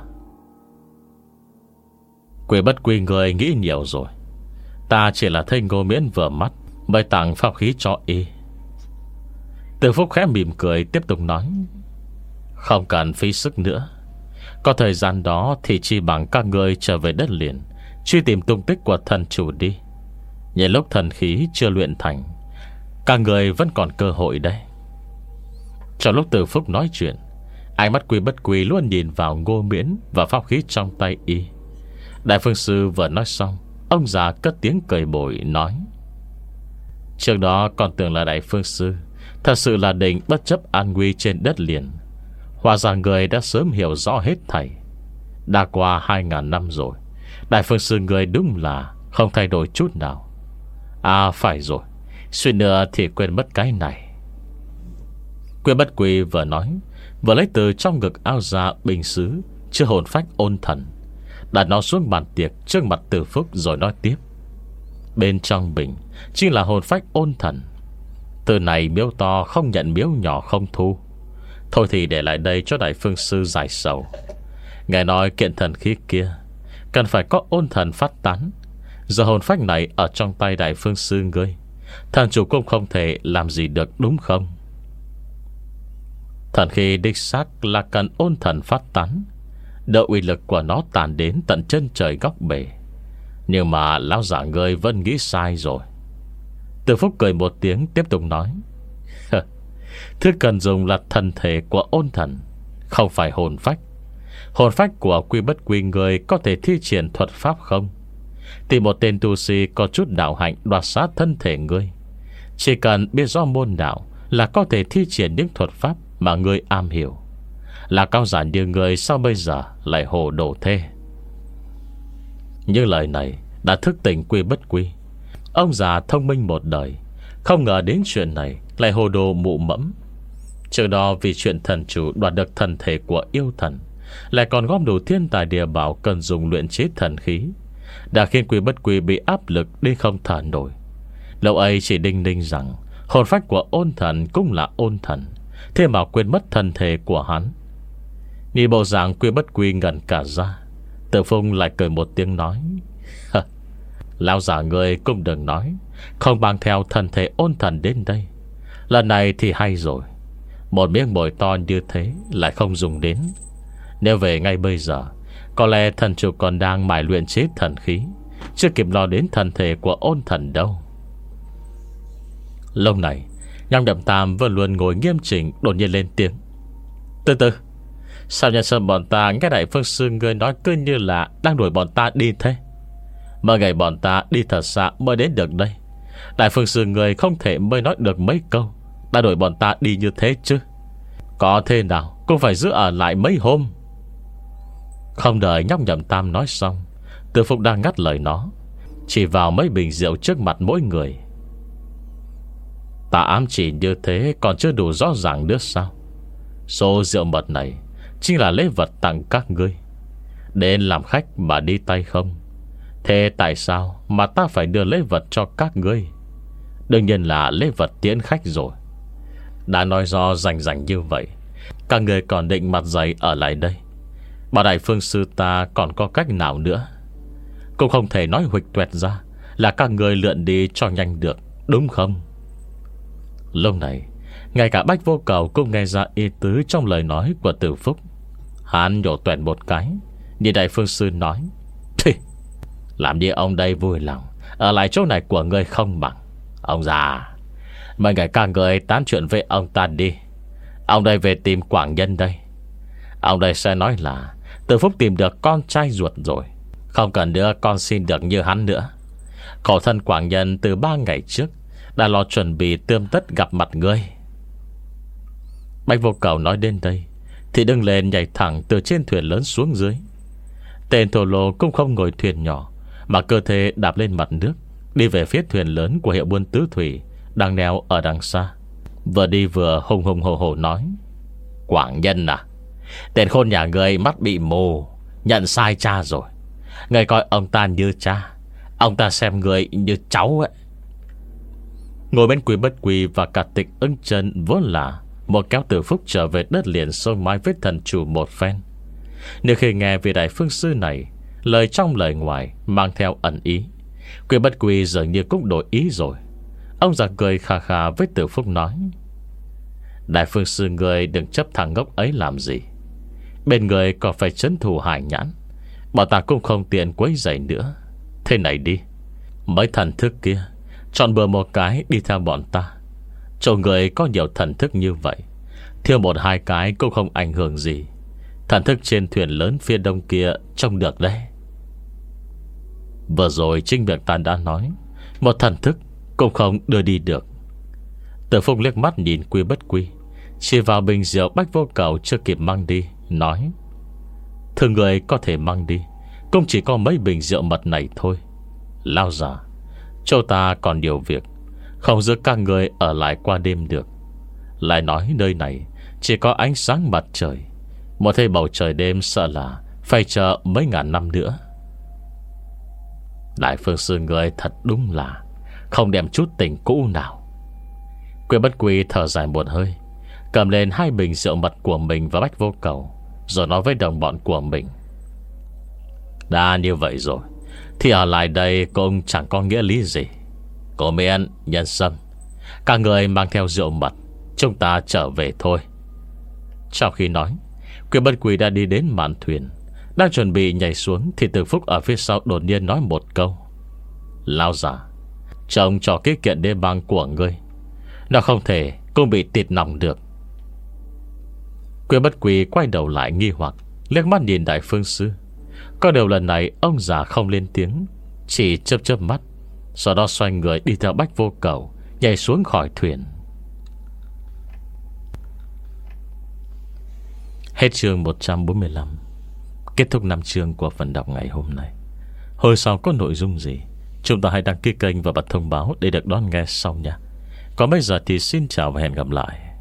Quỷ bất quy người nghĩ nhiều rồi. Ta chỉ là thấy Ngô Miễn vừa mắt mới tặng pháp khí cho y. Từ Phúc khẽ mỉm cười tiếp tục nói: Không cần phí sức nữa. Có thời gian đó thì chỉ bằng các người trở về đất liền, truy tìm tung tích của thần chủ đi. Nhìn lúc thần khí chưa luyện thành, các người vẫn còn cơ hội đấy. Trong lúc Từ Phúc nói chuyện, ánh mắt Quy Bất Quy luôn nhìn vào Ngô Miễn và pháp khí trong tay y. Đại Phương Sư vừa nói xong, ông già cất tiếng cười bồi nói: Trước đó còn tưởng là Đại Phương Sư thật sự là định bất chấp an nguy trên đất liền. Hóa ra người đã sớm hiểu rõ hết thảy. Đã qua hai ngàn năm rồi, Đại Phương Sư người đúng là không thay đổi chút nào. À phải rồi, suy nữa thì quên mất cái này. Quy Bất Quy vừa nói, vừa lấy từ trong ngực áo ra bình sứ chứa hồn phách ôn thần, đặt nó xuống bàn tiệc trước mặt Từ Phúc rồi nói tiếp: Bên trong bình chính là hồn phách ôn thần. Từ này miếu to không nhận, miếu nhỏ không thu. Thôi thì để lại đây cho Đại Phương Sư giải sầu. Nghe nói kiện thần khí kia cần phải có ôn thần phát tán. Giờ hồn phách này ở trong tay Đại Phương Sư ngươi, thần chủ cũng không thể làm gì được, đúng không? Thần khí đích xác là cần ôn thần phát tán, đợi uy lực của nó tàn đến tận chân trời góc bể. Nhưng mà lão giả ngươi vẫn nghĩ sai rồi. Từ Phúc cười một tiếng tiếp tục nói: Thứ cần dùng là thân thể của ôn thần, không phải hồn phách. Hồn phách của Quy Bất Quy người có thể thi triển thuật pháp không? Tìm một tên tu sĩ có chút đạo hạnh đoạt xá thân thể ngươi. Chỉ cần biết rõ môn đạo là có thể thi triển những thuật pháp mà ngươi am hiểu. Là cao giả như ngươi sao bây giờ lại hồ đồ thế? Những lời này đã thức tỉnh Quy Bất Quy. Ông già thông minh một đời, không ngờ đến chuyện này lại hồ đồ mụ mẫm. Trước đó vì chuyện thần chủ đoạt được thần thể của yêu thần, lại còn gom đủ thiên tài địa bảo cần dùng luyện chế thần khí, đã khiến Quy Bất Quy bị áp lực đến không thở nổi. Lâu ấy chỉ đinh ninh rằng hồn phách của ôn thần cũng là ôn thần, thế mà quên mất thân thể của hắn. Nhìn bộ dạng Quy Bất Quy ngẩn cả ra, Từ Phung lại cười một tiếng nói: Lão giả người cũng đừng nói không mang theo thân thể ôn thần đến đây. Lần này thì hay rồi, một miếng mồi to như thế lại không dùng đến. Nếu về ngay bây giờ, có lẽ thần chủ còn đang mải luyện chế thần khí, chưa kịp lo đến thân thể của ôn thần đâu. Lúc này Nham Đậm Tam vẫn luôn ngồi nghiêm chỉnh đột nhiên lên tiếng: Từ từ, sao nhân sơn bọn ta nghe Đại Phương Sư người nói cứ như là đang đuổi bọn ta đi thế? Mà ngày bọn ta đi thật xa mới đến được đây. Đại Phương Sư người không thể mới nói được mấy câu đã đuổi bọn ta đi như thế chứ? Có thế nào cũng phải giữ ở lại mấy hôm. Không đợi Nhóc Nhậm Tam nói xong, Từ Phúc đang ngắt lời nó, chỉ vào mấy bình rượu trước mặt mỗi người: Ta ám chỉ như thế còn chưa đủ rõ ràng nữa sao? Số rượu mật này chính là lễ vật tặng các ngươi, đến làm khách mà đi tay không. Thế tại sao mà ta phải đưa lễ vật cho các ngươi? Đương nhiên là lễ vật tiễn khách rồi. Đã nói do rành rành như vậy, các người còn định mặt dày ở lại đây. Bà Đại Phương Sư ta còn có cách nào nữa? Cũng không thể nói huỵch tuẹt ra là các người lượn đi cho nhanh được, đúng không? Lúc này ngay cả Bách Vô Cầu cũng nghe ra ý tứ trong lời nói của Từ Phúc. Hắn nhổ tuẹt một cái, nhìn Đại Phương Sư nói: Thì làm như ông đây vui lòng ở lại chỗ này của ngươi không bằng. Ông già, mời ngài các người tán chuyện với ông ta đi. Ông đây về tìm Quảng Nhân đây. Ông đây sẽ nói là Từ Phúc tìm được con trai ruột rồi, không cần đứa con xin được như hắn nữa. Khổ thân Quảng Nhân từ ba ngày trước đã lo chuẩn bị tươm tất gặp mặt ngươi. Bạch Vô Cầu nói đến đây thì đứng lên nhảy thẳng từ trên thuyền lớn xuống dưới. Tên thổ lô cũng không ngồi thuyền nhỏ, mà cơ thể đạp lên mặt nước, đi về phía thuyền lớn của hiệu buôn tứ thủy đang neo ở đằng xa. Vừa đi vừa hùng hùng hổ hổ nói: Quảng Nhân à, tên khôn nhà ngươi mắt bị mù, nhận sai cha rồi. Ngươi coi ông ta như cha, ông ta xem ngươi như cháu ấy. Ngồi bên Quý Bất Quy và cả Tịch Ưng Chân vốn là một kéo Từ Phúc trở về đất liền sông mai với thần chủ một phen. Nếu khi nghe về đại phương sư này, lời trong lời ngoài mang theo ẩn ý, Quý Bất Quy dường như cũng đổi ý rồi. Ông già cười khà khà với Từ Phúc nói: Đại phương sư người đừng chấp thằng ngốc ấy làm gì. Bên người còn phải trấn thủ Hải Nhãn, bọn ta cũng không tiện quấy rầy nữa. Thế này đi, mấy thần thức kia chọn bừa một cái đi theo bọn ta. Chỗ người có nhiều thần thức như vậy, thiếu một hai cái cũng không ảnh hưởng gì. Thần thức trên thuyền lớn phía đông kia trông được đấy. Vừa rồi chính việc ta đã nói, một thần thức cũng không đưa đi được. Từ Phúc liếc mắt nhìn Quy Bất Quy, chỉ vào bình rượu Bách Vô Cầu chưa kịp mang đi, nói: Thường người có thể mang đi cũng chỉ có mấy bình rượu mật này thôi. Lao già, châu ta còn nhiều việc, không giữ các người ở lại qua đêm được. Lại nói nơi này chỉ có ánh sáng mặt trời, một thấy bầu trời đêm sợ là phải chờ mấy ngàn năm nữa. Đại phương sư người thật đúng là không đem chút tình cũ nào. Quy Bất Quy thở dài một hơi, cầm lên hai bình rượu mật của mình và Bách Vô Cầu, rồi nói với đồng bọn của mình: Đã như vậy rồi thì ở lại đây cũng chẳng có nghĩa lý gì. Cô Miện, Nhân Sâm, các người mang theo rượu mật, chúng ta trở về thôi. Trong khi nói, Quy Bất Quy đã đi đến mạn thuyền, đang chuẩn bị nhảy xuống, thì Từ Phúc ở phía sau đột nhiên nói một câu: Lao già, trông cho cái kiện đê băng của ngươi, nó không thể cũng bị tịt nòng được. Quy Bất Quy quay đầu lại nghi hoặc, liếc mắt nhìn đại phương sư. Có điều lần này ông già không lên tiếng, chỉ chớp chớp mắt, sau đó xoay người đi theo Bách Vô Cầu, nhảy xuống khỏi thuyền. Hết chương một trăm bốn mươi lăm. Kết thúc năm chương của phần đọc ngày hôm nay. Hồi sau có nội dung gì, chúng ta hãy đăng ký kênh và bật thông báo để được đón nghe sau nha. Còn bây giờ thì xin chào và hẹn gặp lại.